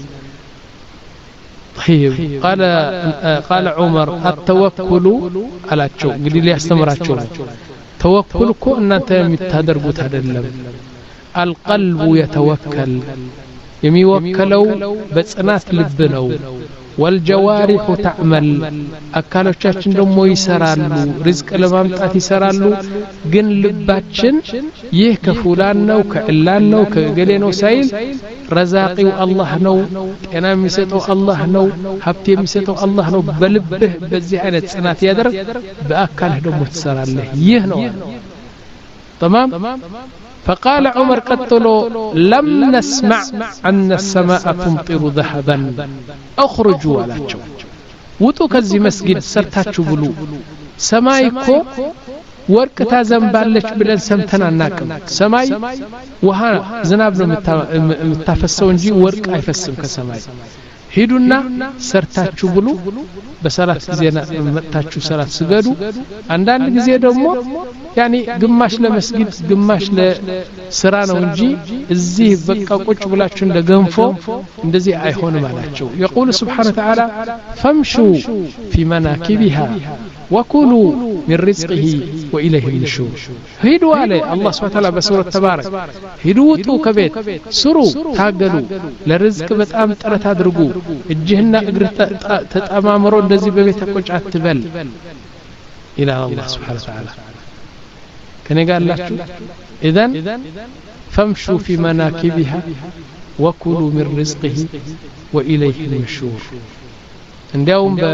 طيب قال قال عمر التوكل على تشو قال لي استمراتشو توكلكم ان انت متدربوا تدلم القلب يتوكل يميوكلوا بصنات لبنو والجوارح تعمل አካሎቻችን ደግሞ ይሰራሉ ሪዝቅ ለማምጣት ይሰራሉ ግን ልባችን ይህ ከፉላን ነው ከዕላን ነው ከገሌ ነው ሳይል ረዛቂው አላህ ነው ጤና የሚሰጠው አላህ ነው ሀብት የሚሰጠው አላህ ነው በልብህ በዚህ አይነት ጽናት ያደርግ በአካልህ ደግሞ ትሰራለህ ይህ ነው تمام فقال عمر قتلوا لم نسمع أن السماء تمطر ذهبا أخرجوا على جو وتو كزي مسجد سرتاتشو بلو سمايكو ورك تازم بالش بلن سمتنا ناكم سماي وها زنابنا متفسو انجي ورك ايفسم كسماي ሂዱና ሰርታችሁ ብሉ በሰላት ጊዜና መጣችሁ ሰላት ስገዱ አንዳንድ ጊዜ ደግሞ ያኒ ግማሽ ለመስጊድ ግማሽ ለስራ ነው እንጂ እዚህ በቃ ቁጭ ብላችሁ እንደገንፎ እንደዚህ አይሆንም አላችሁ يقول سبحانه وتعالى فامشوا في مناكبها وكلوا من رزقه وإليه النشور هيدوا عليه الله سبحانه وتعالى بسورة تبارك هيدوا تو كبيت سروا تاقلوا لرزق بتأم ترت هدرقوا الجهنة تتأمامروا الذي ببيتك وجعت تبل إلى الله سبحانه وتعالى كان قال لك إذن فامشوا في مناكبها وكلوا من رزقه وإليه النشور عندهم ب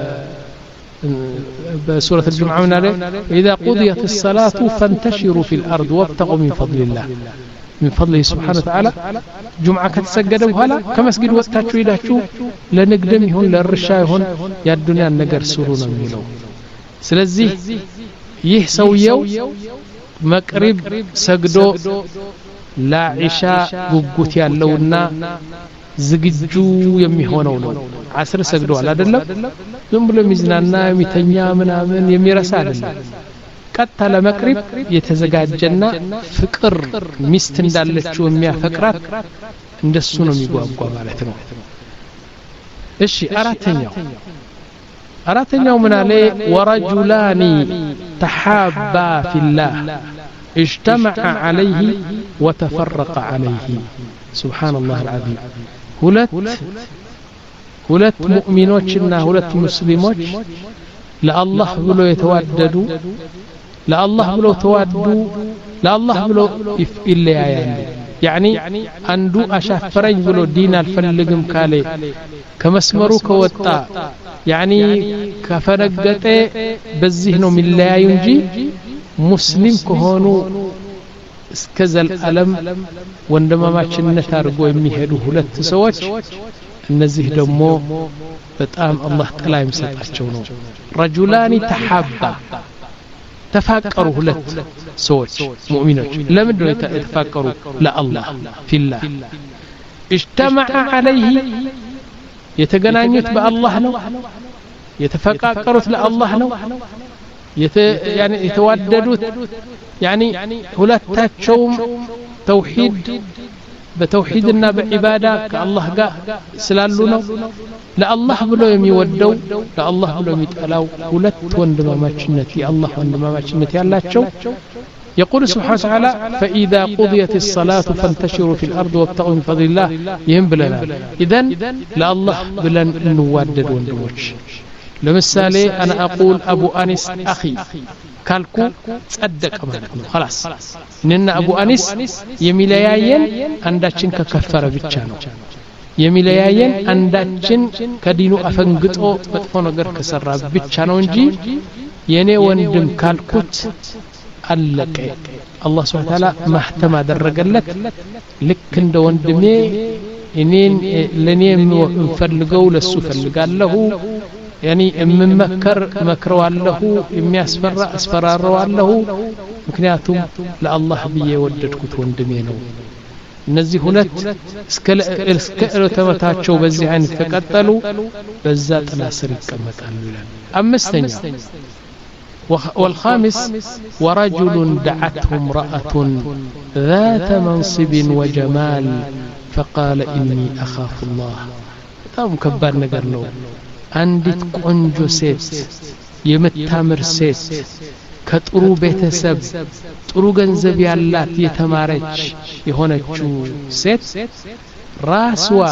بسورة الجمعة من عليه إذا قضيت الصلاة فانتشروا في الأرض وابتغوا من فضل الله من فضله سبحانه وتعالى جمعة كتسجدوا هلا كمسجد وقتاتشو إلاتشو لنقدم هون للرشاء هون يا الدنيا النقر سرونا ميلو سلزي يحسو يو مقرب سجدو لا عشاء قبوت يالونا ዝግጁ የሚሆነው ነው አስር ሰግዷል አይደለም ዝም ብሎ ሚዝናና የሚተኛ ምናምን የሚረሳ አይደለም ቀጥታ ለመቅሪብ የተዘጋጀና ፍቅር ሚስት እንዳለችው የሚያፈቅራት እንደሱ ነው የሚጓጓ ማለት ነው እሺ አራተኛው አራተኛው ምን አለ ወረጁላኒ ተሐባ ፊላህ اجتمع عليه وتفرق عليه سبحان الله العظيم ሁለት ሁለት ሙእሚኖችና ሁለት ሙስሊሞች ለአላህ ብሎ የተዋደዱ ለአላህ ብሎ ተዋዱ ለአላህ ብሎ ይለያያሉ يعني አንዱ አሻፈረኝ ብሎ ዲን አልፈልግም ካለ ከመስመሩ ከወጣ يعني ከፈነገጠ በዚህ ነው የሚለያዩ እንጂ ሙስሊም ከሆኑ እስከዘል ዓለም ወንድማማችነት አድርጎ የሚሄዱ ሁለት ሰዎች እነዚህ ደግሞ በጣም አላህ ጥላ የሚሰጣቸው ነው رجلان تحابا ተፋቀሩ ሁለት ሰዎች ሙእሚኖች ለምንድን ነው የተፋቀሩ ለአላህ ፊላህ اجتمع عليه የተገናኙት በአላህ ነው የተፈቃቀሩት ለአላህ ነው يعني يتوددوا يعني ሁለታቸውም ተውሂድ በተውሂድና በዒባዳ ከአላህ ጋር ስላሉ ነው ለአላህ ብሎ የሚወደው ለአላህ ብሎ የሚጠላው ሁለት ወንድማማችነት የአላህ ወንድማማችነት ያላቸው يقول سبحانه وتعالى فإذا قضيت الصلاة فانتشروا في الأرض وابتغوا من فضل الله يهم بلنا إذن لا الله بلن نوادد وندوش لمثالي أنا أقول أبو أنس أخي كالكو تصدق أمانكم خلاص إننا أبو أنس يميلياين عنداتشن ككفر بيتشانو يميلياين عنداتشن كدينو أفنقطو مطفو نغر كسرا بيتشانو انجي يني وندم كالكوت አለቀ አላህ Subhanahu Wa Ta'ala ማህተም አደረገለት ልክ እንደ ወንድሜ እኔን ለኔ የምፈልገው ለሱ ፈልጋለሁ ያኒ እምመከር መክረዋለሁ የሚያስፈራ አስፈራራዋለሁ ምክንያቱም ለአላህ ብዬ ወደድኩት ወንድሜ ነው እነዚህ ሁለት እስከ እስከ ተመታቸው በዚህ አይነት ተቀጠሉ በዛ ጥላ ስር ይቀመጣሉ ይላል አምስተኛ والخامس ورجل دعته امرأة ذات منصب وجمال فقال إني أخاف الله تام كبار ነገር ነው አንዲት ቆንጆ ሴት የምታምር ሴት ከጥሩ ቤተሰብ ጥሩ ገንዘብ ያላት የተማረች የሆነችው ሴት ራስዋ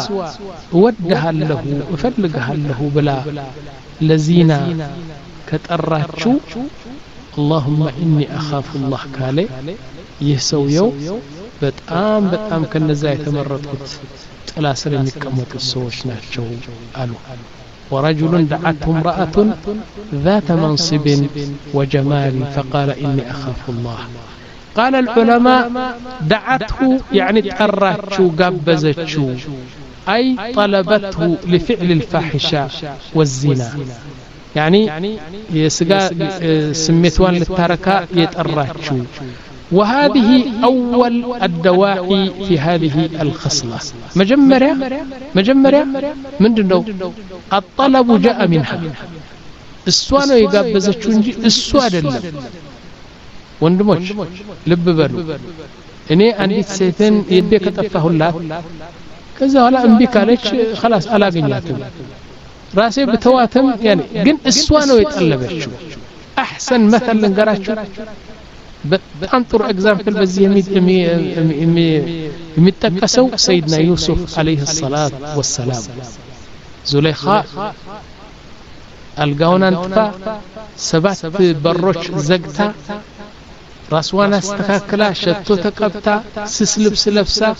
ወደሃለሁ እፈልግሃለሁ ብላ ለዚና كتراتشو اللهم إني أخاف الله كالي يسويو بتأم بتأم كنزا يتمردكت لا سلم يكمت السوش ناتشو قالوا ورجل دعته امرأة ذات منصب وجمال فقال إني أخاف الله قال العلماء دعته يعني تقراتشو قبزتشو أي طلبته لفعل الفاحشة والزنا يعني يسقى سميتوان للتركة يتأراتشو وهذه أول الدواعي في هذه الخصلة مجمرة مجمرة من دنو الطلب جاء منها السوانو يقابزتشو نجي السواد اللب وندموش لب برو إني عندي سيتين يديك تفاه الله كذا ولا أنبيك عليك خلاص ألا قنياتهم راسي بتواتم يعني جن السوانو يتقلبشوا أحسن مثل لنقراتشو بأنطر أكزامبل بزي يمي يمي يمتكسو سيدنا يوسف عليه الصلاة والسلام زليخاء القونا انتفا سبات بروش زقتا راسوانا استخاكلا شتو تقبتا سسلب سلبسا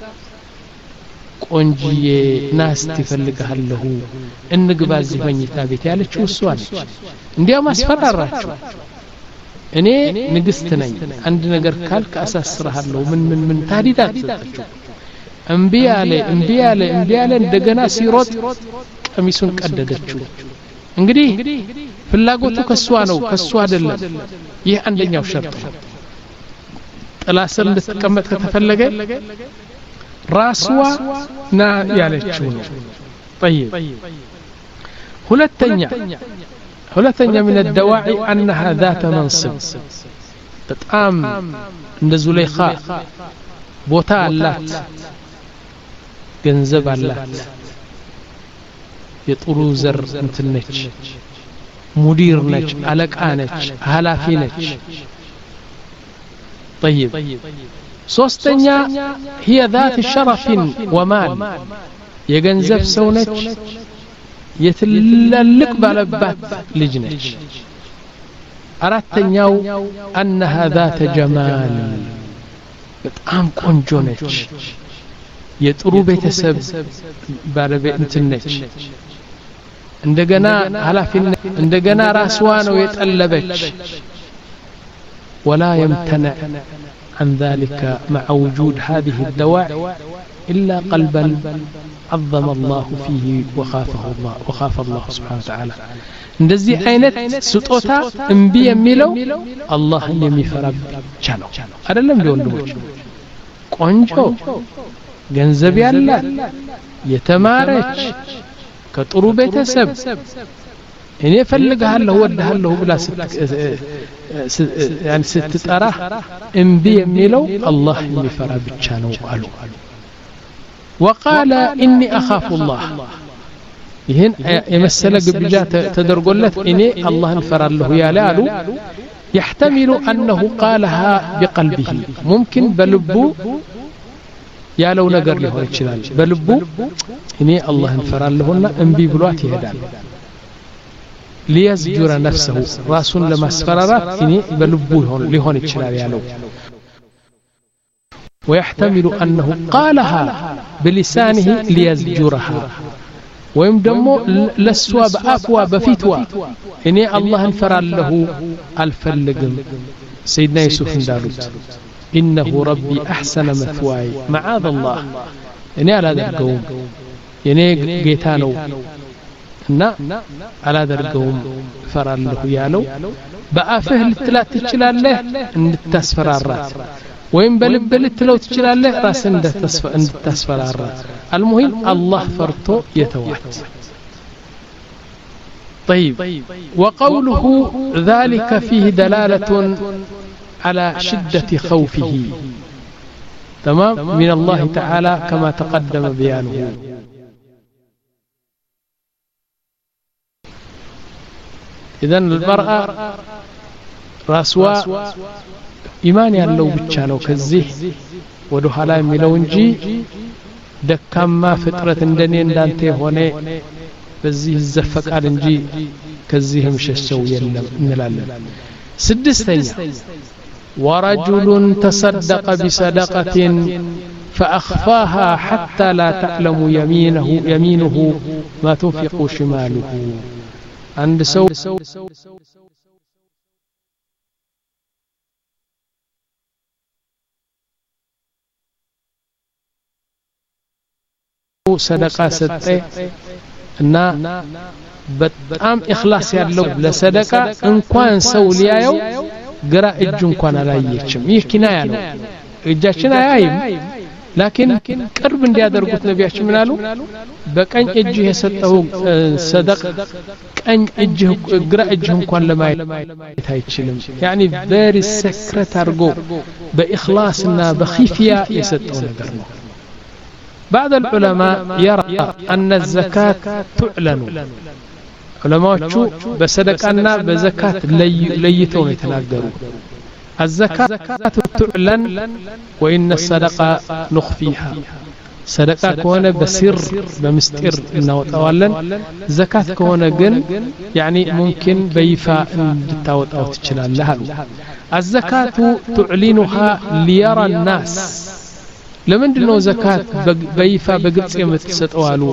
ቆንጂዬ ናስ ትፈልጋለሁ እንግባ እዚህ መኝታ ቤት ያለችው እሷ ነች እንዲያው ማስፈራራችሁ እኔ ንግስት ነኝ አንድ ነገር ካልክ አሳስራለሁ ምን ምን ምን ታዲዳት ሰጣችሁ እምቢ አለ እምቢ አለ እምቢ አለ እንደገና ሲሮጥ ቀሚሱን ቀደደችው እንግዲህ ፍላጎቱ ከሷ ነው ከሷ አይደለም ይህ አንደኛው ሸርጥ ነው ጥላ ስር እንድትቀመጥ ከተፈለገ راسوا نا يالچونو طيب هلتنيا هلتنيا من الدواعي أنها ذات منصب تتعام عند زليخاء بوتا اللات جنزب اللات يطرو زر متلنج مدير نج علق آنج هلافي نج طيب ሶስተኛ هي ذات شرف ومال የገንዘብ ሰው ነች የትልልቅ ባለባት ልጅ ነች አራተኛው انها ذات جمال በጣም ቆንጆ ነች የጥሩ ቤተሰብ ባለቤት ነች እንደገና ኃላፊነት እንደገና ራስዋ ነው የጠለበች ولا يمتنع عن ذلك مع وجود هذه الدواعي إلا قلبا عظم الله فيه وخافه الله وخاف الله سبحانه وتعالى እንደዚህ አይነት ስጦታ እንቢ የሚለው አላህን የሚፈራ ብቻ ነው አይደለም ወንድሞች ቆንጆ ገንዘብ ያላት የተማረች ከጥሩ ቤተሰብ እኔ ፈልጋለሁ ወድሃለሁ ብላ ያን ስትጠራ እንቢ የሚለው አላህ የሚፈራ ብቻ ነው አሉ وقال إني أخاف الله ይህን የመሰለ ግብዣ ተደርጎለት እኔ አላህን ፈራለሁ ያላሉ يحتمل أنه قالها بقلبه ممكن በልቡ ያለው ነገር ሊሆን ይችላል በልቡ እኔ አላህን ፈራለሁና እንቢ ብሏት ይሄዳል ليزجر نفسه راسون ለማስፈራራት እኔ በልቡ ሊሆን ይችላል ያለው ويحتمل أنه قالها بلسانه ليزجرها ወይም ደግሞ ለሷ በአፍዋ በፊትዋ እኔ አላህን ፈራለሁ አልፈልግም ሰይድና ዩሱፍ እንዳሉት إنه ربي أحسن مثواي معاذ الله እኔ አላደርገውም የኔ ጌታ ነው እና አላደርገውም ፈራለሁ ያለው በአፍህ ልትላት ትችላለህ እንድታስፈራራት ወይም በልብ ልትለው ትችላለህ ራስን እንድታስፈራራት المهم الله فرتو يتوات طيب وقوله ذلك فيه دلالة على شدة خوفه تمام من الله تعالى كما تقدم بيانه إذن المرأة راسوا إيمان ያለው ብቻ ነው ከዚህ ወደ ኋላ የሚለው እንጂ ደካማ ፍጥረት እንደኔ እንዳንተ ሆነ በዚህ ዘፈቃል እንጂ ከዚህም ሸሸው የለም እንላለን ስድስተኛ ورجل تصدق بصدقة فأخفاها حتى لا تعلم يمينه يمينه ما تنفق شماله عند سو صدقة ستة እና በጣም ኢኽላስ ያለው ለሰደቃ እንኳን ሰው ሊያየው ግራ እጁ እንኳን አላየችም ይህ ኪናያ ነው እጃችን አያይም ላኪን ቅርብ እንዲያደርጉት ነቢያችን ምን አሉ በቀኝ እጅ የሰጠው ሰደቃ ቀኝ እጅ ግራ እጅ እንኳን ለማየት አይችልም يعني very secret አድርጎ በኢኽላስና በኺፊያ የሰጠው ነገር ነው بعض العلماء يرى أن الزكاة تعلن علماء بصدقنا بزكاة ليتون يتناقروا الزكاة تعلن وإن الصدقة نخفيها صدقة كونه بسر بمستر نوتاولن زكاة كونه جن يعني ممكن بيفا تاوت أو تشلال لها الزكاة تعلنها ليرى الناس لمن دنو زكاة بيفا بقلت يمتسطوالو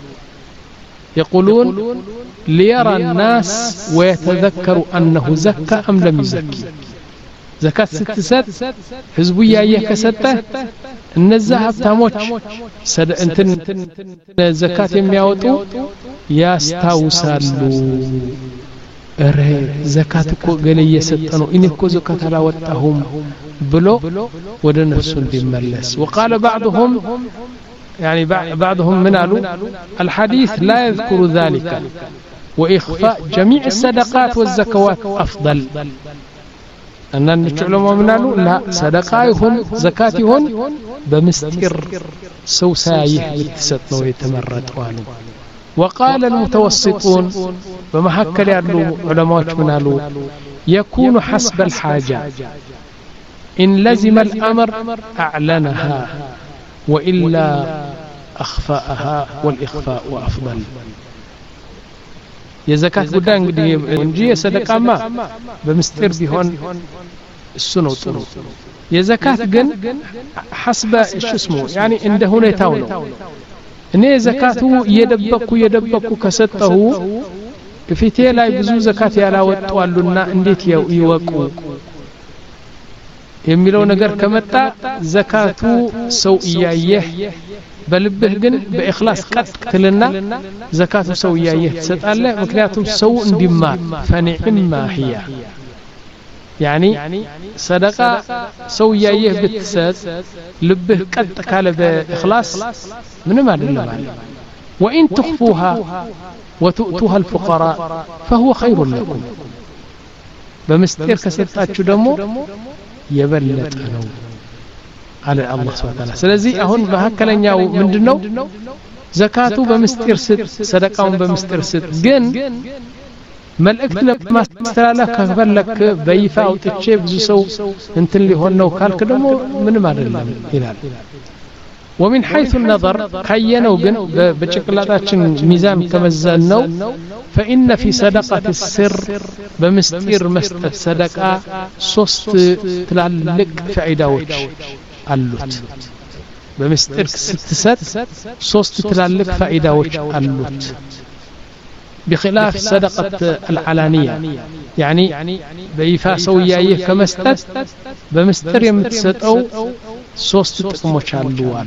يقولون ليرى الناس ويتذكر أنه زكى أم لم يزكي زكاة ست ست حزبية يكسته إن الذهب تاموش سد انتن زكاة يمياوتو يستوسلو أره زكاة كو قلي يستنو إني كو زكاة لا وتهم بلو ودن نفسه بملس وقال بعضهم يعني بعضهم من قالوا الحديث لا يذكر ذلك وإخفاء جميع الصدقات والزكوات أفضل أن نتعلم من قالوا لا صدقائهم زكاتهم بمستر سوسايه بالتسطن ويتمرد قالوا وقال المتوسطون ومحكى لعلو علماء من قالوا يكون حسب الحاجة إن لزم الأمر أعلنها وإلا أخفاءها والإخفاء أفضل يا زكاة قدان قد ينجي صدقة ما بمستر بهون السنة طرو يا زكاة قن حسب شو اسمه يعني عنده هنا يتاولو إن زكاته يدبك يدبك كسته في تيلا يبزو زكاة على وطوالنا انديت يوقو የሚለው ነገር ከመጣ ዘካቱ ሰው እያየህ በልብህ ግን በእኽላስ ቀጥልና ዘካቱ ሰው እያየህ ትሰጣለህ ምክንያቱም ሰው እንዲማር ፈኒዕማ هي يعني صدقه ሰው እያየህ ብትሰጥ ልብህ ቀጥ ካለ በእኽላስ ምንም አይደለም وان تخفوها وتؤتوها الفقراء فهو خير لكم بمستير كسطاችሁ ደግሞ የበለጠ ነው على الله سبحانه وتعالى ስለዚህ አሁን በመካከለኛው ምንድነው ዘካቱ በመስጢር ስጥ ሰደቃውን በመስጢር ስጥ ግን መልእክት ለማስተላለፍ ከፈለክ በይፋ አውጥቼ ብዙ ሰው እንትን ሊሆን ነው ካልክ ደግሞ ምንም አይደለም ይላል ومن حيث النظر كينو ግን በጭቅላታችን ሚዛን ከመዘነው فإن في صدقة السر بمستير مسطت صدقة ሶስት ትላልቅ ፋይዳዎች አሉት በምስጢር ስትሰጥ ሶስት ትላልቅ ፋይዳዎች አሉት بخلاف صدقة العلانية يعني بيفا سويايه كمستت بمستر يمتسطو ሶስት ጥቅሞች አሉዋል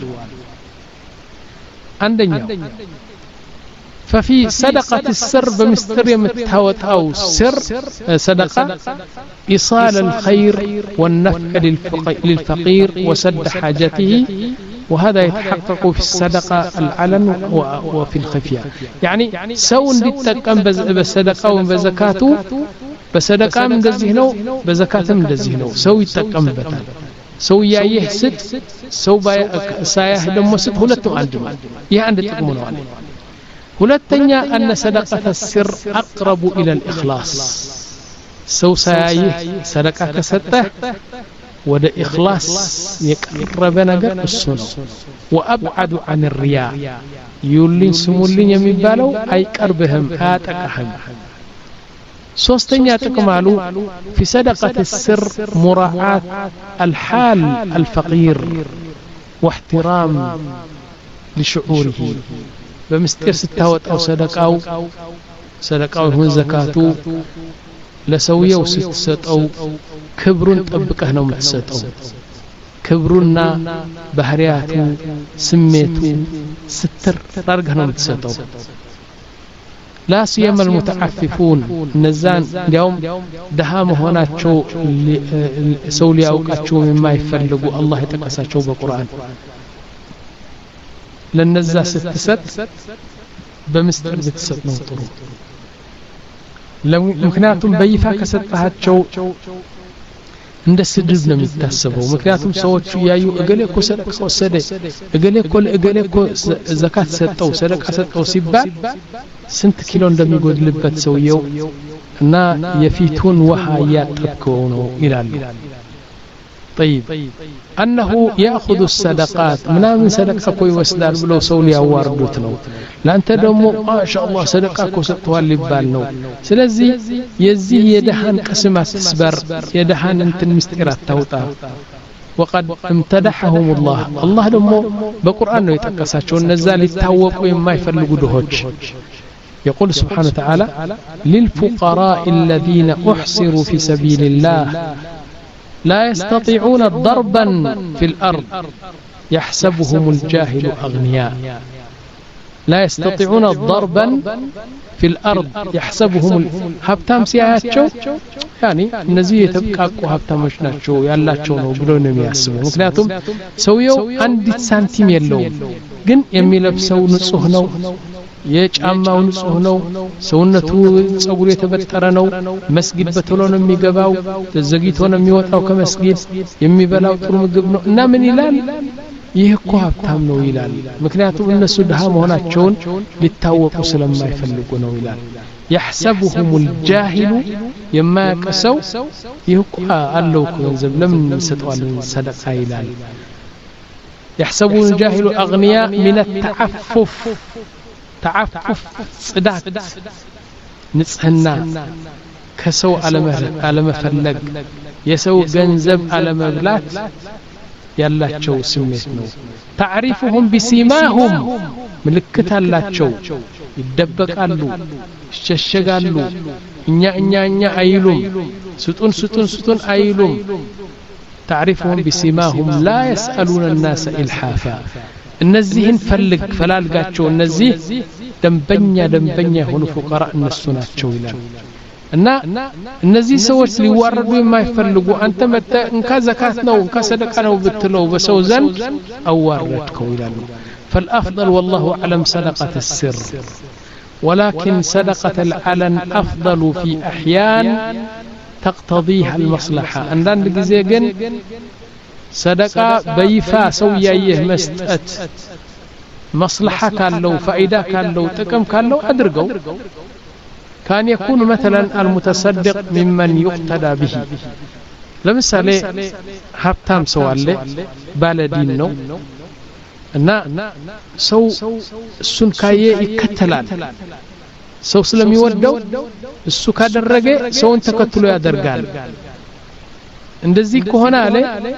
አንደኛው ففي صدقة السر بمستر يمتاوطاو سر صدقة إيصال الخير والنفع للفقير وسد حاجته وهذا يتحقق في الصدقة العلن وفي الخفية يعني سون بيتقم بالصدقة وبزكاته بصدقة من እንደዚህ ነው በዘካትም እንደዚህ ነው ሰው ይተቀምበታል ሰው ያየህ ስጥ ሰው ሳያህ ደሞ ስጥ ሁለቱም አንድ ነው ይሄ አንድ ጥቅሙ ነው አለ ሁለተኛ أن صدقة السر أقرب إلى الإخلاص ሰው ሳያየህ ሰደቃ ከሰጠህ ወደ ኢኽላስ የቀረበ ነገር እሱ ነው وأبعد عن الرياء يولين سمولين የሚባለው አይቀርብህም አያጠቃህም ሶስተኛ ጥቅማሉ في صدقة السر مراعاة الحال الفقير واحترام لشعوره بمستير ستاوطاو صدقاو صدقاو هون زكاتو لسويو ስትሰጠው ክብሩን ጠብቀህ ነው የምትሰጠው ክብሩና ባህሪያቱ ስሜቱ ስትር አድርገህ ነው የምትሰጠው لا سيما المتعففون نزان اليوم دها መሆናቸው ሰው ሊያውቃቸው የማይፈልጉ አላህ የተቀሳቸው በቁርአን ለነዛ ስትሰጥ በምስጢር ብትሰጥ ነው ጥሩ ምክንያቱም በይፋ ከሰጣቸው እንደ ስድብ ነው የሚታሰበው ምክንያቱም ሰዎች ያዩ እገሌ እኮ ሰደቃ ወሰደ እገሌ እኮ እገሌ እኮ ዘካት ሰጠው ሰደቃ ሰጠው ሲባል ስንት ኪሎ እንደሚጎድልበት ሰውየው እና የፊቱን ውሃ ያጠብከው ነው ይላል طيب أنه يأخذ الصدقات ምናምን ሰደቃ እኮ ይወስዳል ብለው ሰው ሊያዋርዱት ነው ላንተ ደግሞ ማሻአላህ ሰደቃ እኮ ሰጥቷል ይባል ነው ስለዚህ የዚህ የደሃን ቅስም አትስበር የደሃን እንትን ምስጢር አታውጣ وقد امتدحهم الله الله ደግሞ በቁርአን ነው የጠቀሳቸው እነዛ ሊታወቁ የማይፈልጉ ድሆች يقول سبحانه وتعالى للفقراء الذين أحصروا في سبيل الله لا يستطيعون ضربا في الأرض يحسبهم الجاهل أغنياء لا يستطيعون ضربا في الأرض يحسبهم هبتام سياياتشو يعني نزي يتبقاقو هبتامش ناتشو يالاتشو نو بلو ነው የሚያስቡ ምክንያቱም ሰውየው አንድ ሳንቲም የለውም ግን የሚለብሰው ንጹህ ነው የጫማው ንጹህ ነው ሰውነቱ ጸጉሩ የተበጠረ ነው መስጊድ በተሎ ነው የሚገባው ተዘግይቶ ነው የሚወጣው ከመስጊድ የሚበላው ጥሩ ምግብ ነው እና ምን ይላል ይህ እኮ ሀብታም ነው ይላል ምክንያቱም እነሱ ድሃ መሆናቸውን ሊታወቁ ስለማይፈልጉ ነው ይላል يحسبهم الجاهل يما يقسو يقع አለው ገንዘብ ለምን ሰጠዋል ሰደቃ ይላል يحسبون الجاهل أغنياء من التعفف تعفف صدات نصحنا كسو على مفلق يسو ገንዘብ على مبلات ያላቸው ስሜት ነው تعرفهم بسيماهم ምልክት አላቸው ይደበቃሉ ይሸሸጋሉ እኛ እኛ እኛ አይሉም ስጡን ስጡን ስጡን አይሉም تعرفهم بسيماهم لا يسألون الناس إلحافا እነዚህን ፈልግ ፈላልጋቸው እነዚህ ደንበኛ ደንበኛ ሆኑ فقراء እነሱ ናቸው ይላል እና እነዚህ ሰዎች ሊዋረዱ የማይፈልጉ አንተ መጣ እንካ ዘካት ነው እንካ ሰደቃ ነው ብትለው በሰው ዘንድ አዋረድከው ይላል فالافضل والله اعلم صدقه السر ولكن صدقه العلن افضل في احيان تقتضيها المصلحه عندنا ጊዜ ግን ሰደቃ በይፋ ሰው ያየህ መስጠት መስለሐ ካለው ፋይዳ ካለው ጥቅም ካለው አድርገው كان يكون مثلا المتصدق ممن يقتدى به ለምሳሌ ሀብታም ሰው አለ ባለዲን ነው እና ሰው እሱን ካየ ይከተላል ሰው ስለሚወደው እሱ ካደረገ ሰውን ተከትሎ ያደርጋል እንደዚህ ከሆነ አለ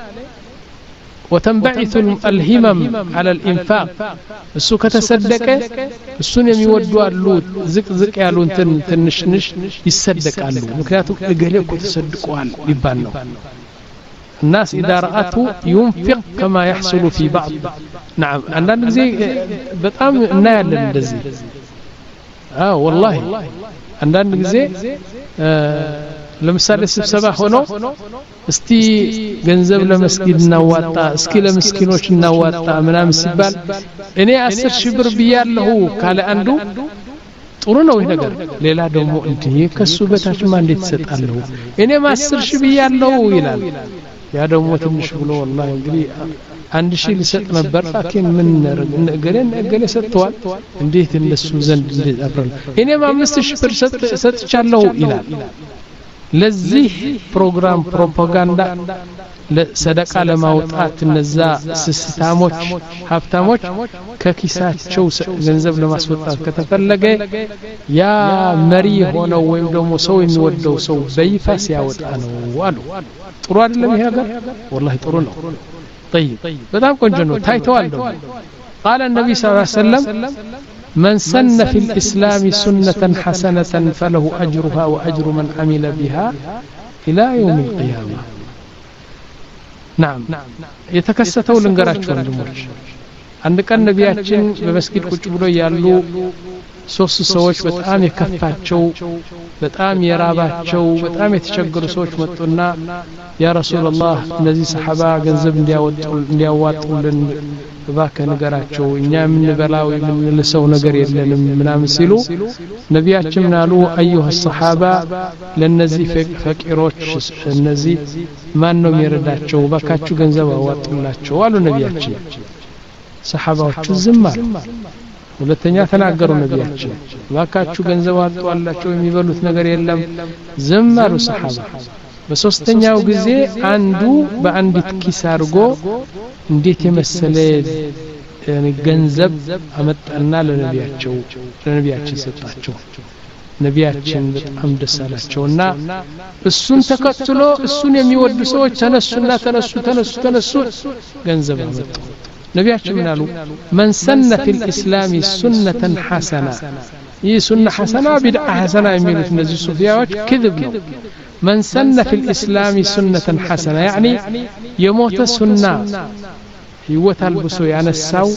وتنبعث الهمم على الانفاق እሱ ከተሰደቀ እሱን የሚወዱ አሉ ዝቅ ዝቅ ያሉ እንትን ትንሽንሽ ይሰደቃሉ ምክንያቱም እገሌ እኮ ተሰድቋል ይባል ነው الناس اذا راته ينفق كما يحصل في بعض نعم አንዳንድ ጊዜ በጣም እናያለን እንደዚህ አዎ والله አንዳንድ ጊዜ ለምሳሌ ስብሰባ ሆኖ እስቲ ገንዘብ ለመስጊድ እናዋጣ እስኪ ለምስኪኖች እናዋጣ ምናምን ሲባል እኔ አስር ሺህ ብር ብያለሁ ካለ አንዱ ጥሩ ነው ይሄ ነገር ሌላ ደግሞ እንዴ ከሱ በታች ማን እንዴት ይሰጣለሁ እኔም አስር ሺህ ብያለሁ ይላል ያ ደግሞ ትንሽ ብሎ والله እንግዲህ አንድ ሺህ ሊሰጥ ነበር ላኪን ምን ነገረን ነገለ ሰጥቷል እንዴት እንደሱ ዘንድ እንደዛፈረ እኔም አምስት ሺህ ብር ሰጥቻለሁ ይላል ለዚህ ፕሮግራም ፕሮፓጋንዳ ለሰደቃ ለማውጣት እነዛ ስስታሞች ሀብታሞች ከኪሳቸው ገንዘብ ለማስወጣት ከተፈለገ ያ መሪ ሆነው ወይም ደግሞ ሰው የሚወደው ሰው በይፋ ሲያወጣ ነው አሉ ጥሩ አይደለም ይሄ ነገር والله ጥሩ ነው طيب በጣም ቆንጆ ነው ታይተዋል ነው قال النبي صلى الله عليه وسلم من سن في الإسلام سنة حسنة فله أجرها وأجر من عمل بها إلى يوم القيامة نعم يتكسته لنقراتشو الجمهور عندك النبياتين بمسجد كتبلو يالو ሶስት ሰዎች በጣም የከፋቸው በጣም የራባቸው በጣም የተቸገሩ ሰዎች መጡና ያ ረሱላህ እነዚህ ሰሃባ ገንዘብ እንዲያወጡ እንዲያዋጡልን ባከ ነገራቸው እኛ የምንበላው የምንልሰው ነገር የለንም ምናምን ሲሉ ነቢያችን አሉ አዩሃ ሰሃባ ለነዚህ ፈቂሮች እነዚህ ማን ነው የሚረዳቸው ባካችሁ ገንዘብ አዋጡላቸው አሉ ነቢያችን ሰሃባዎቹ ዝም አሉ ሁለተኛ ተናገሩ ነቢያችን ባካችሁ ገንዘብ አጥቷላችሁ የሚበሉት ነገር የለም ዝም አሉ ሰሃባ በሶስተኛው ጊዜ አንዱ በአንዲት ኪስ አርጎ እንዴት የመሰለ ገንዘብ አመጣና ለነቢያቸው ለነቢያችን ሰጣቸው ነቢያችን በጣም ደስ አላቸውና እሱን ተከትሎ እሱን የሚወዱ ሰዎች ተነሱና ተነሱ ተነሱ ተነሱ ገንዘብ አመጡ ነቢያችን ምን አሉ من سن في الاسلام سنة حسنة ይህ ሱና ሐሰና ቢድዓ ሐሰና የሚሉት እነዚህ ሱፊያዎች ክذب ነው من سن في الاسلام سنة حسنة يعني የሞተ ሱና ህይወታል ብሶ ያነሳው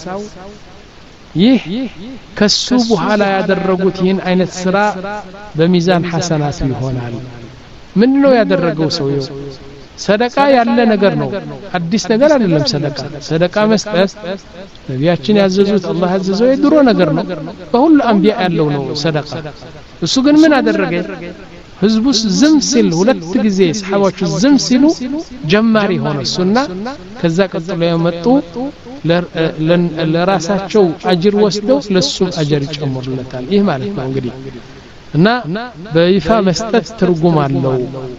ይህ ከሱ በኋላ ያደረጉት ይህን አይነት ስራ በሚዛን ሐሰናት ይሆናል ምንድነው ያደረገው ሰውየው ሰደቃ ያለ ነገር ነው አዲስ ነገር አይደለም ሰደቃ ሰደቃ መስጠት ነቢያችን ያዘዙት አላህ ያዘዘው የድሮ ነገር ነው በሁሉ አንቢያ ያለው ነው ሰደቃ እሱ ግን ምን አደረገ ህዝቡስ ዝም ሲል ሁለት ጊዜ ሰሃባዎቹ ዝም ሲሉ ጀማሪ ሆነ ሱና ከዛ ቀጥሎ የመጡ ለራሳቸው አጅር ወስደው ለሱ አጅር ይጨምሩለታል ይህ ማለት ነው እንግዲህ እና በይፋ መስጠት ትርጉም አለው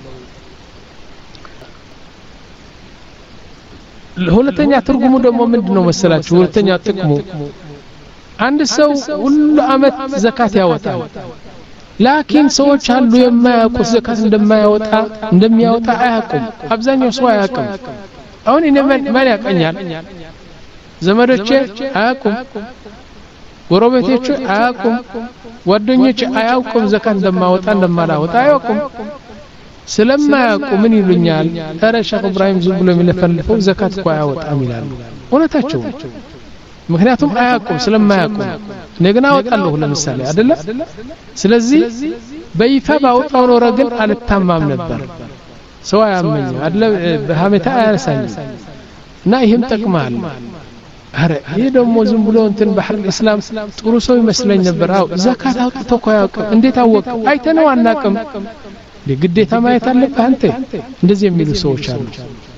ሁለተኛ ትርጉሙ ደግሞ ምንድነው መሰላችሁ ሁለተኛ ጥቅሙ አንድ ሰው ሁሉ አመት ዘካት ያወጣል ላኪን ሰዎች አሉ የማያውቁ ዘካት እንደማያወጣ እንደሚያወጣ አያውቁም አብዛኛው ሰው አያውቅም አሁን እኔ ማን ያቀኛል ዘመዶቼ አያውቁም ጎረቤቶቼ አያውቁም ጓደኞቼ አያውቁም ዘካት እንደማወጣ እንደማላወጣ አያውቁም ስለማያውቁ ምን ይሉኛል አረ ሼክ ኢብራሂም ዝም ብሎ የሚለፈልፈው ዘካት እኮ አያወጣም ይላሉ እውነታቸው ምክንያቱም አያውቁም ስለማያውቁ ነገና አወጣለሁ ለምሳሌ አይደለ ስለዚህ በይፋ ባወጣው ነው ረግል አልታማም ነበር ሰው ያመኝ አይደለ በሐሜታ አያሳኝ እና ይሄም ጠቅማል አረ ይሄ ደግሞ ዝም ብሎ እንትን ባህር እስላም ጥሩ ሰው ይመስለኝ ነበር አው ዘካት አውጥቶ እኮ ያውቁ እንዴት አወቀ አይተነው አናውቅም ለግዴታ ማየት አለብህ አንተ እንደዚህ የሚሉ ሰዎች አሉ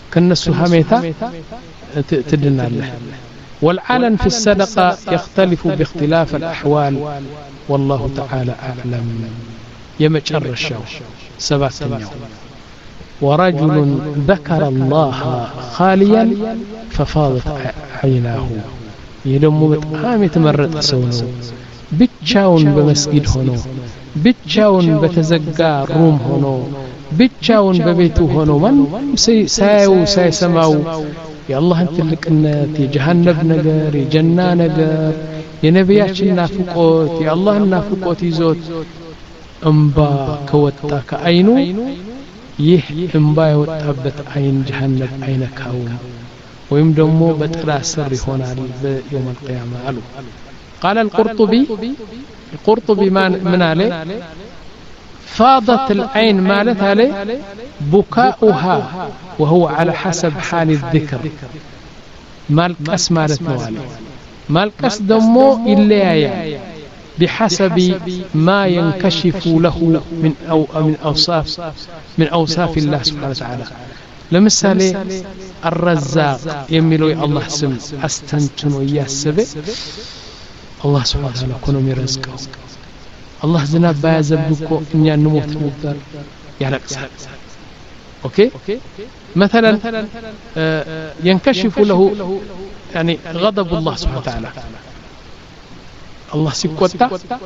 كنسو هميتا تدنا له والعلن في الصدقة يختلف باختلاف الأحوال والله تعالى أعلم يمجر الشو سبعة ورجل ذكر الله خاليا ففاضت عيناه يلمو بتقام يتمرد سونه بتشاون بمسجد هونو بتشاون بتزقى روم هونو بتشاون ببيته هونو من سي سايو ساي سماو يا الله انت لك النت يا جهنم نجار يا جنة نجار يا نبياتنا نافقوت يا الله نافقوت يزوت امبا كوتا كعينو ይህ እንባ የወጣበት አይን ጀሃነም አይነካው ወይም ደግሞ በጥላ ስር ይሆናል በየውም القيامه አሉ قال القرطبي القرطبي من عليه فاضت العين مالت عليه بكاؤها وهو على حسب حال الذكر مالكس مالت نوالي مالكس دمو إليايا بحسب ما ينكشف له من أو من أوصاف من أوصاف الله سبحانه وتعالى لمثال الرزاق يميلوا الله سم استنتنوا ياسبه الله سبحانه وتعالى كونوا يرزقه الله زناب بايزبكو إني نموت نبر يرقصها أوكي مثلا ينكشف له يعني غضب الله سبحانه وتعالى الله سيكوتا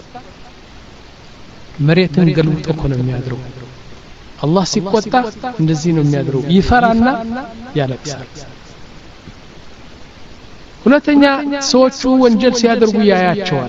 مريتن قلبت أكون ميادرو الله سيكوتا ندزينو ميادرو يفرعنا يالكسر ሁለተኛ ሰዎቹ ወንጀል ሲያደርጉ ያያቸዋል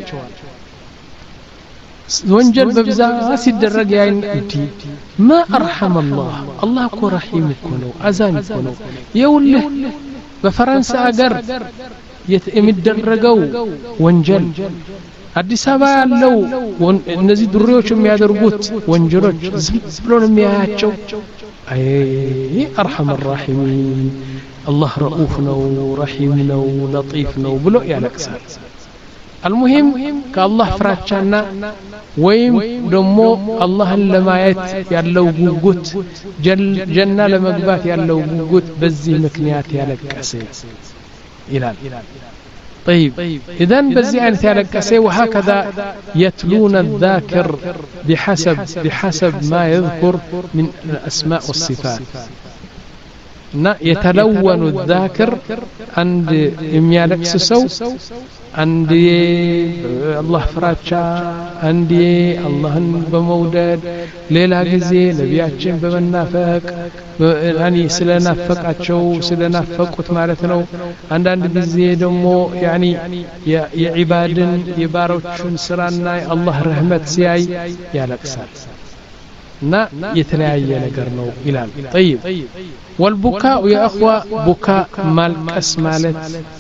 ወንጀል በብዛት ሲደረግ ያይን እንዲ ما ارحم الله الله እኮ ረሂም እኮ ነው አዛኝ እኮ ነው ይውልህ በፈረንሳ ሀገር የሚደረገው ወንጀል አዲስ አበባ ያለው እነዚህ ድሮዎች የሚያደርጉት ወንጀሎች ዝም ብሎ ነው የሚያያቸው አይ ارحم الراحمين الله رؤوف نو رحيم نو لطيف نو بلو يالكسر المهم كالله فراتشانا ويم دمو الله لما يت يالو غوغوت جنة لمغبات يالو غوغوت بزي مكنيات يالكسي إلال طيب إذن بزي أن يالكسي وهكذا يتلون الذاكر بحسب بحسب ما يذكر من الأسماء والصفات يتلون الذاكر عند يميالك سسو عند الله فراتشا عند الله بمودد ليلة غزي نبياتشن بمنافق يعني سلنافقاتشو سلنافقوت معناتنو عند عند غزي دمو يعني يا عبادن يباروچون سرانا الله رحمت سياي يالكسال نا يتلያየ ነገር ነው ይላል طيب والبكاء يا اخوه بكاء مالكس ማለት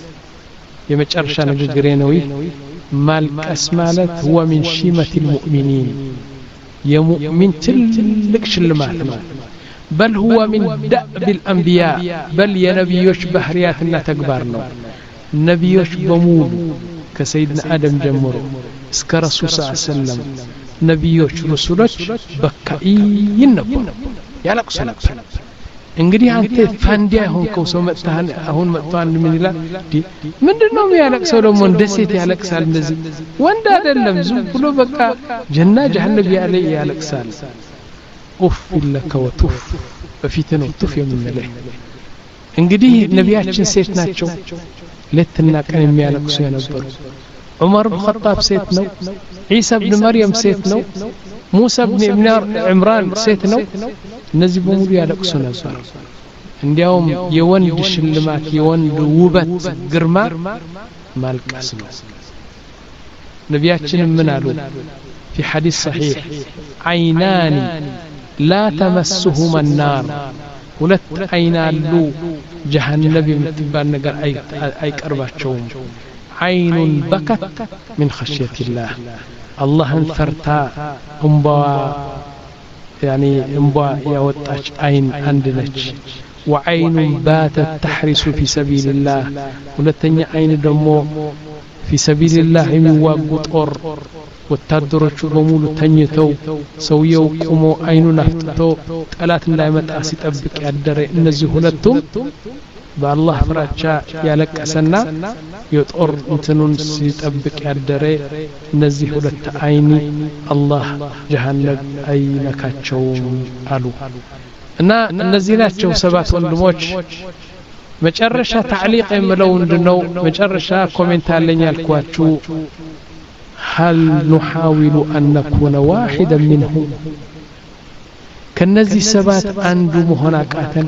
የመጨረሻ ንግግሬ ነው مالكس ማለት هو من شيمة المؤمنين የሙእሚን ትልቅ ሽልማት ነው بل هو من دأب الانبياء بل የነብዮች ባህሪያትና ተግባር ነው ነብዮች በሙሉ ከሰይድና አደም ጀምሮ እስከ ረሱል ሰለላሁ ዐለይሂ ወሰለም ነብዮች ረሱሎች በካኢን ነበሩ ያለቅሱ ነበር እንግዲህ አንተ ፋንዲያ ሆንከው ሰው መጣን አሁን መጣን ምን ይላል ምንድነው ያለቅሰው ደግሞ እንደሴት ያለቅሳል እንደዚህ ወንድ አይደለም ዝም ብሎ በቃ ጀና ጀሃነም ያለ ያለቅሳል ኡፍ ለከ ወቱፍ በፊትነው ቱፍ የምንለው እንግዲህ ነብያችን ሴት ናቸው ለትና ቀን የሚያለቅሱ የነበሩ عمر بن الخطاب سيت نو عيسى بن مريم سيت نو موسى بن ابن عمران سيت نو እነዚህ በሙሉ ያለቅሱ ነበር እንዲያውም የወንድ ሽልማት የወንድ ውበት ግርማ ማልቀስ ነው ነብያችን ምን አሉ في حديث صحيح عينان لا تمسهما النار ሁለት አይን አሉ ጀሃነም የምትባል ነገር አይቀርባቸውም عين بكت من خشية الله الله انفرتا انبوا يعني انبوا يوطاش عين عندناش وعين باتت تحرس في سبيل الله ولتني عين دمو في سبيل الله يواقو طور ወታደሮቹ በሙሉ ተኝተው ሰውየው ቆሞ አይኑን አፍጥቶ ጠላት እንዳይመጣ ሲጠብቅ ያደረ እነዚህ ሁለቱም በአላህ ፍራቻ ያለቀሰና የጦር እንትኑን ሲጠብቅ ያደረ እነዚህ ሁለት አይኒ አላህ ጀሃነም አይነካቸውም አሉ እና እነዚህ ናቸው ሰባት ወንድሞች መጨረሻ تعليق የምለው እንደው መጨረሻ ኮሜንት አለኝ ያልኳችሁ هل نحاول أن نكون واحدا منهم كنزي سبات عنده مهناكاتن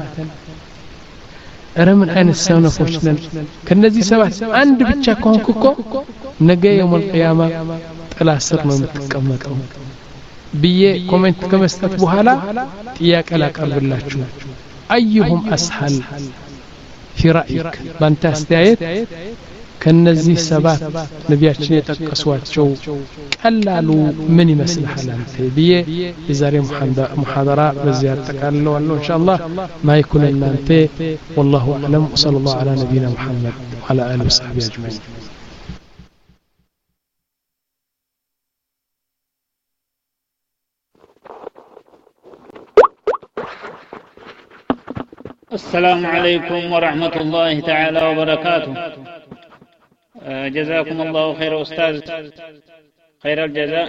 أرمن أين السونفوشنا كنزي سبات عند بتشاكون كوكو نجي يوم القيامة تلا سرنا متكمتهم بيه كومنت كما استتبوها لا تياك لا قرب الله أيهم أسهل في رأيك بانت استعيد كنزي سبات نبياتشن يتقسواتشو قلالو من يمسلحال انت بيه يزاري محاضرة بزيارة تقاللو انه ان شاء الله ما يكون لنا انت والله اعلم وصلى الله على نبينا محمد وعلى آله وصحبه اجمعين السلام عليكم ورحمة الله تعالى وبركاته جزاكم الله خير أستاذ خير الجزاء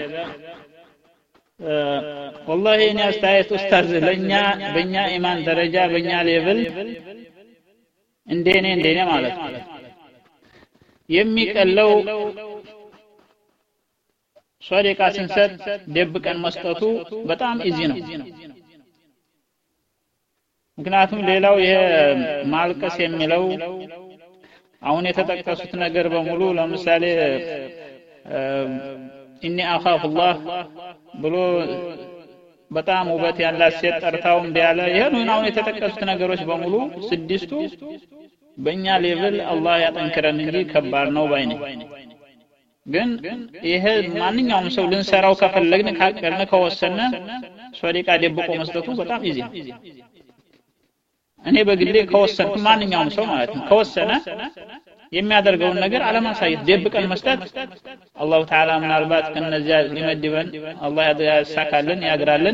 والله إني أستاذ أستاذ لنيا بنيا إيمان درجة بنيا ليفل انديني انديني مالك يميك اللو صديقة سنسد دبك المستطو بتام إزينو ምክንያቱም ሌላው ይሄ ማልቀስ የሚለው አሁን የተጠቀሱት ነገር በሙሉ ለምሳሌ ኢኒ አኻፉላህ ብሎ በጣም ውበት ያላት ሴት ጠርታው እንዲያለ ይሄን አሁን የተጠቀሱት ነገሮች በሙሉ ስድስቱ በእኛ ሌቭል አላህ ያጠንክረን እንጂ ከባድ ነው ባይኔ ግን ይሄ ማንኛውም ሰው ልንሰራው ከፈለግን ካቀርን ከወሰነ ሶዲቃ ደብቆ መስጠቱ በጣም ኢዚ ነው እኔ በግሌ ከወሰንኩ ማንኛውም ሰው ማለት ነው ከወሰነ የሚያደርገውን ነገር አለማሳየት ደብቀን መስጠት አላህ ተዓላ ምናልባት ከነዚያ ሊመድበን አላህ ያሳካልን ያግራልን